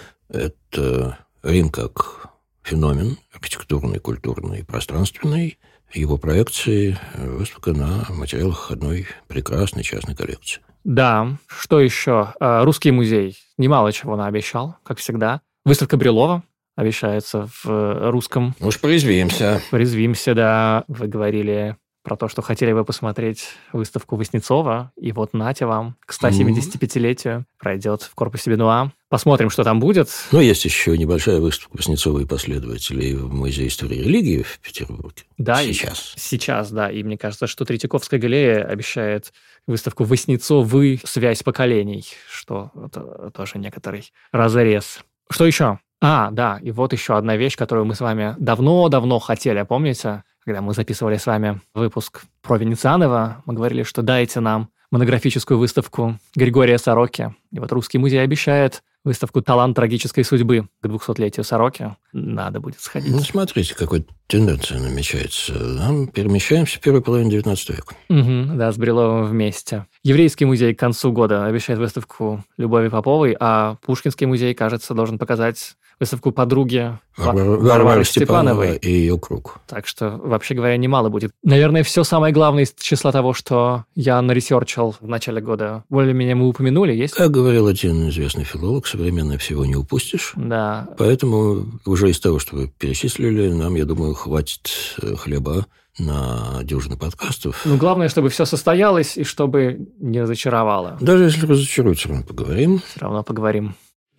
Это Рим как феномен архитектурный, культурный, пространственный. Его проекции выставка на материалах одной прекрасной частной коллекции. Да, что еще? Русский музей немало чего наобещал, как всегда. Выставка Брюлова обещается в русском. Уж порезвимся. Порезвимся, да. Вы говорили про то, что хотели бы посмотреть выставку Васнецова, и вот нате вам, к 175-летию пройдет в корпусе Бенуа. Посмотрим, что там будет. Но есть еще небольшая выставка Васнецова и последователей в Музее истории и религии в Петербурге. Да, Сейчас, да. И мне кажется, что Третьяковская галерея обещает выставку Васнецовы «Связь поколений», что это тоже некоторый разрез. Что еще? Да, и вот еще одна вещь, которую мы с вами давно-давно хотели, помните? Когда мы записывали с вами выпуск про Венецианова, мы говорили, что дайте нам монографическую выставку Григория Сороки. И вот Русский музей обещает выставку «Талант трагической судьбы» к 200-летию Сороки. Надо будет сходить. Ну, смотрите, какая тенденция намечается. Нам перемещаемся в первой половине 19 века. Да, с Брюловым вместе. Еврейский музей к концу года обещает выставку Любови Поповой, а Пушкинский музей, кажется, должен показать выставку подруги Варвары Степановой и ее круг. Так что, вообще говоря, немало будет. Наверное, все самое главное из числа того, что я наресерчил в начале года, более-менее мы упомянули, есть? Как говорил один известный филолог, современно всего не упустишь. Да. Поэтому уже из того, что вы перечислили, нам, я думаю, хватит хлеба на дюжину подкастов. Ну, главное, чтобы все состоялось и чтобы не разочаровало. Даже если разочаруют, все равно поговорим. Все равно поговорим.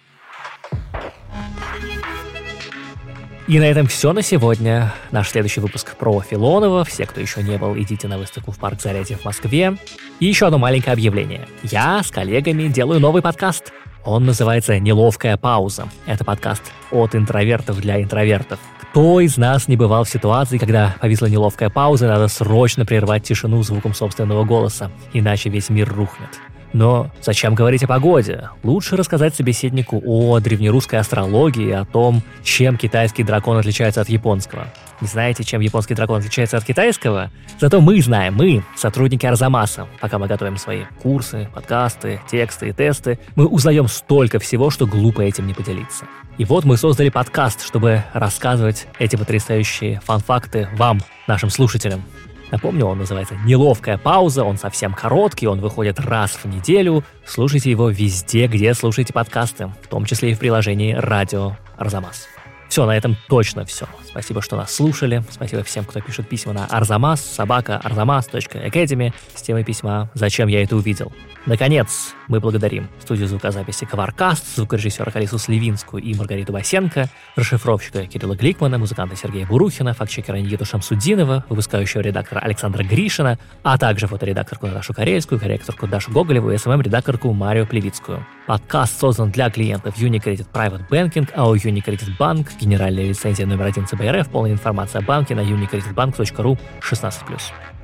И на этом все на сегодня. Наш следующий выпуск про Филонова. Все, кто еще не был, идите на выставку в парк Зарядье в Москве. И еще одно маленькое объявление. Я с коллегами делаю новый подкаст. Он называется «Неловкая пауза». Это подкаст от интровертов для интровертов. Кто из нас не бывал в ситуации, когда повисла неловкая пауза, и надо срочно прервать тишину звуком собственного голоса, иначе весь мир рухнет. Но зачем говорить о погоде? Лучше рассказать собеседнику о древнерусской астрологии, о том, чем китайский дракон отличается от японского. Не знаете, чем японский дракон отличается от китайского? Зато мы знаем, мы, сотрудники Арзамаса. Пока мы готовим свои курсы, подкасты, тексты и тесты, мы узнаем столько всего, что глупо этим не поделиться. И вот мы создали подкаст, чтобы рассказывать эти потрясающие фан-факты вам, нашим слушателям. Напомню, он называется «Неловкая пауза», он совсем короткий, он выходит раз в неделю. Слушайте его везде, где слушаете подкасты, в том числе и в приложении «Радио Арзамас». Все, на этом точно все. Спасибо, что нас слушали. Спасибо всем, кто пишет письма на arzamas@arzamas.academy с темой письма «Зачем я это увидел?». Наконец, мы благодарим студию звукозаписи «Коваркаст», звукорежиссера Алису Сливинскую и Маргариту Басенко, расшифровщика Кирилла Гликмана, музыканта Сергея Бурухина, фактчекера Никиту Шамсудинова, выпускающего редактора Александра Гришина, а также фоторедакторку Наташу Карельскую, корректорку Дашу Гоголеву и СММ-редакторку Марию Плевицкую. Подкаст создан для клиентов Unicredit Private Banking, АО Unicredit Bank, генеральная лицензия номер 1 ЦБ РФ, полная информация о банке на unicreditbank.ru 16+.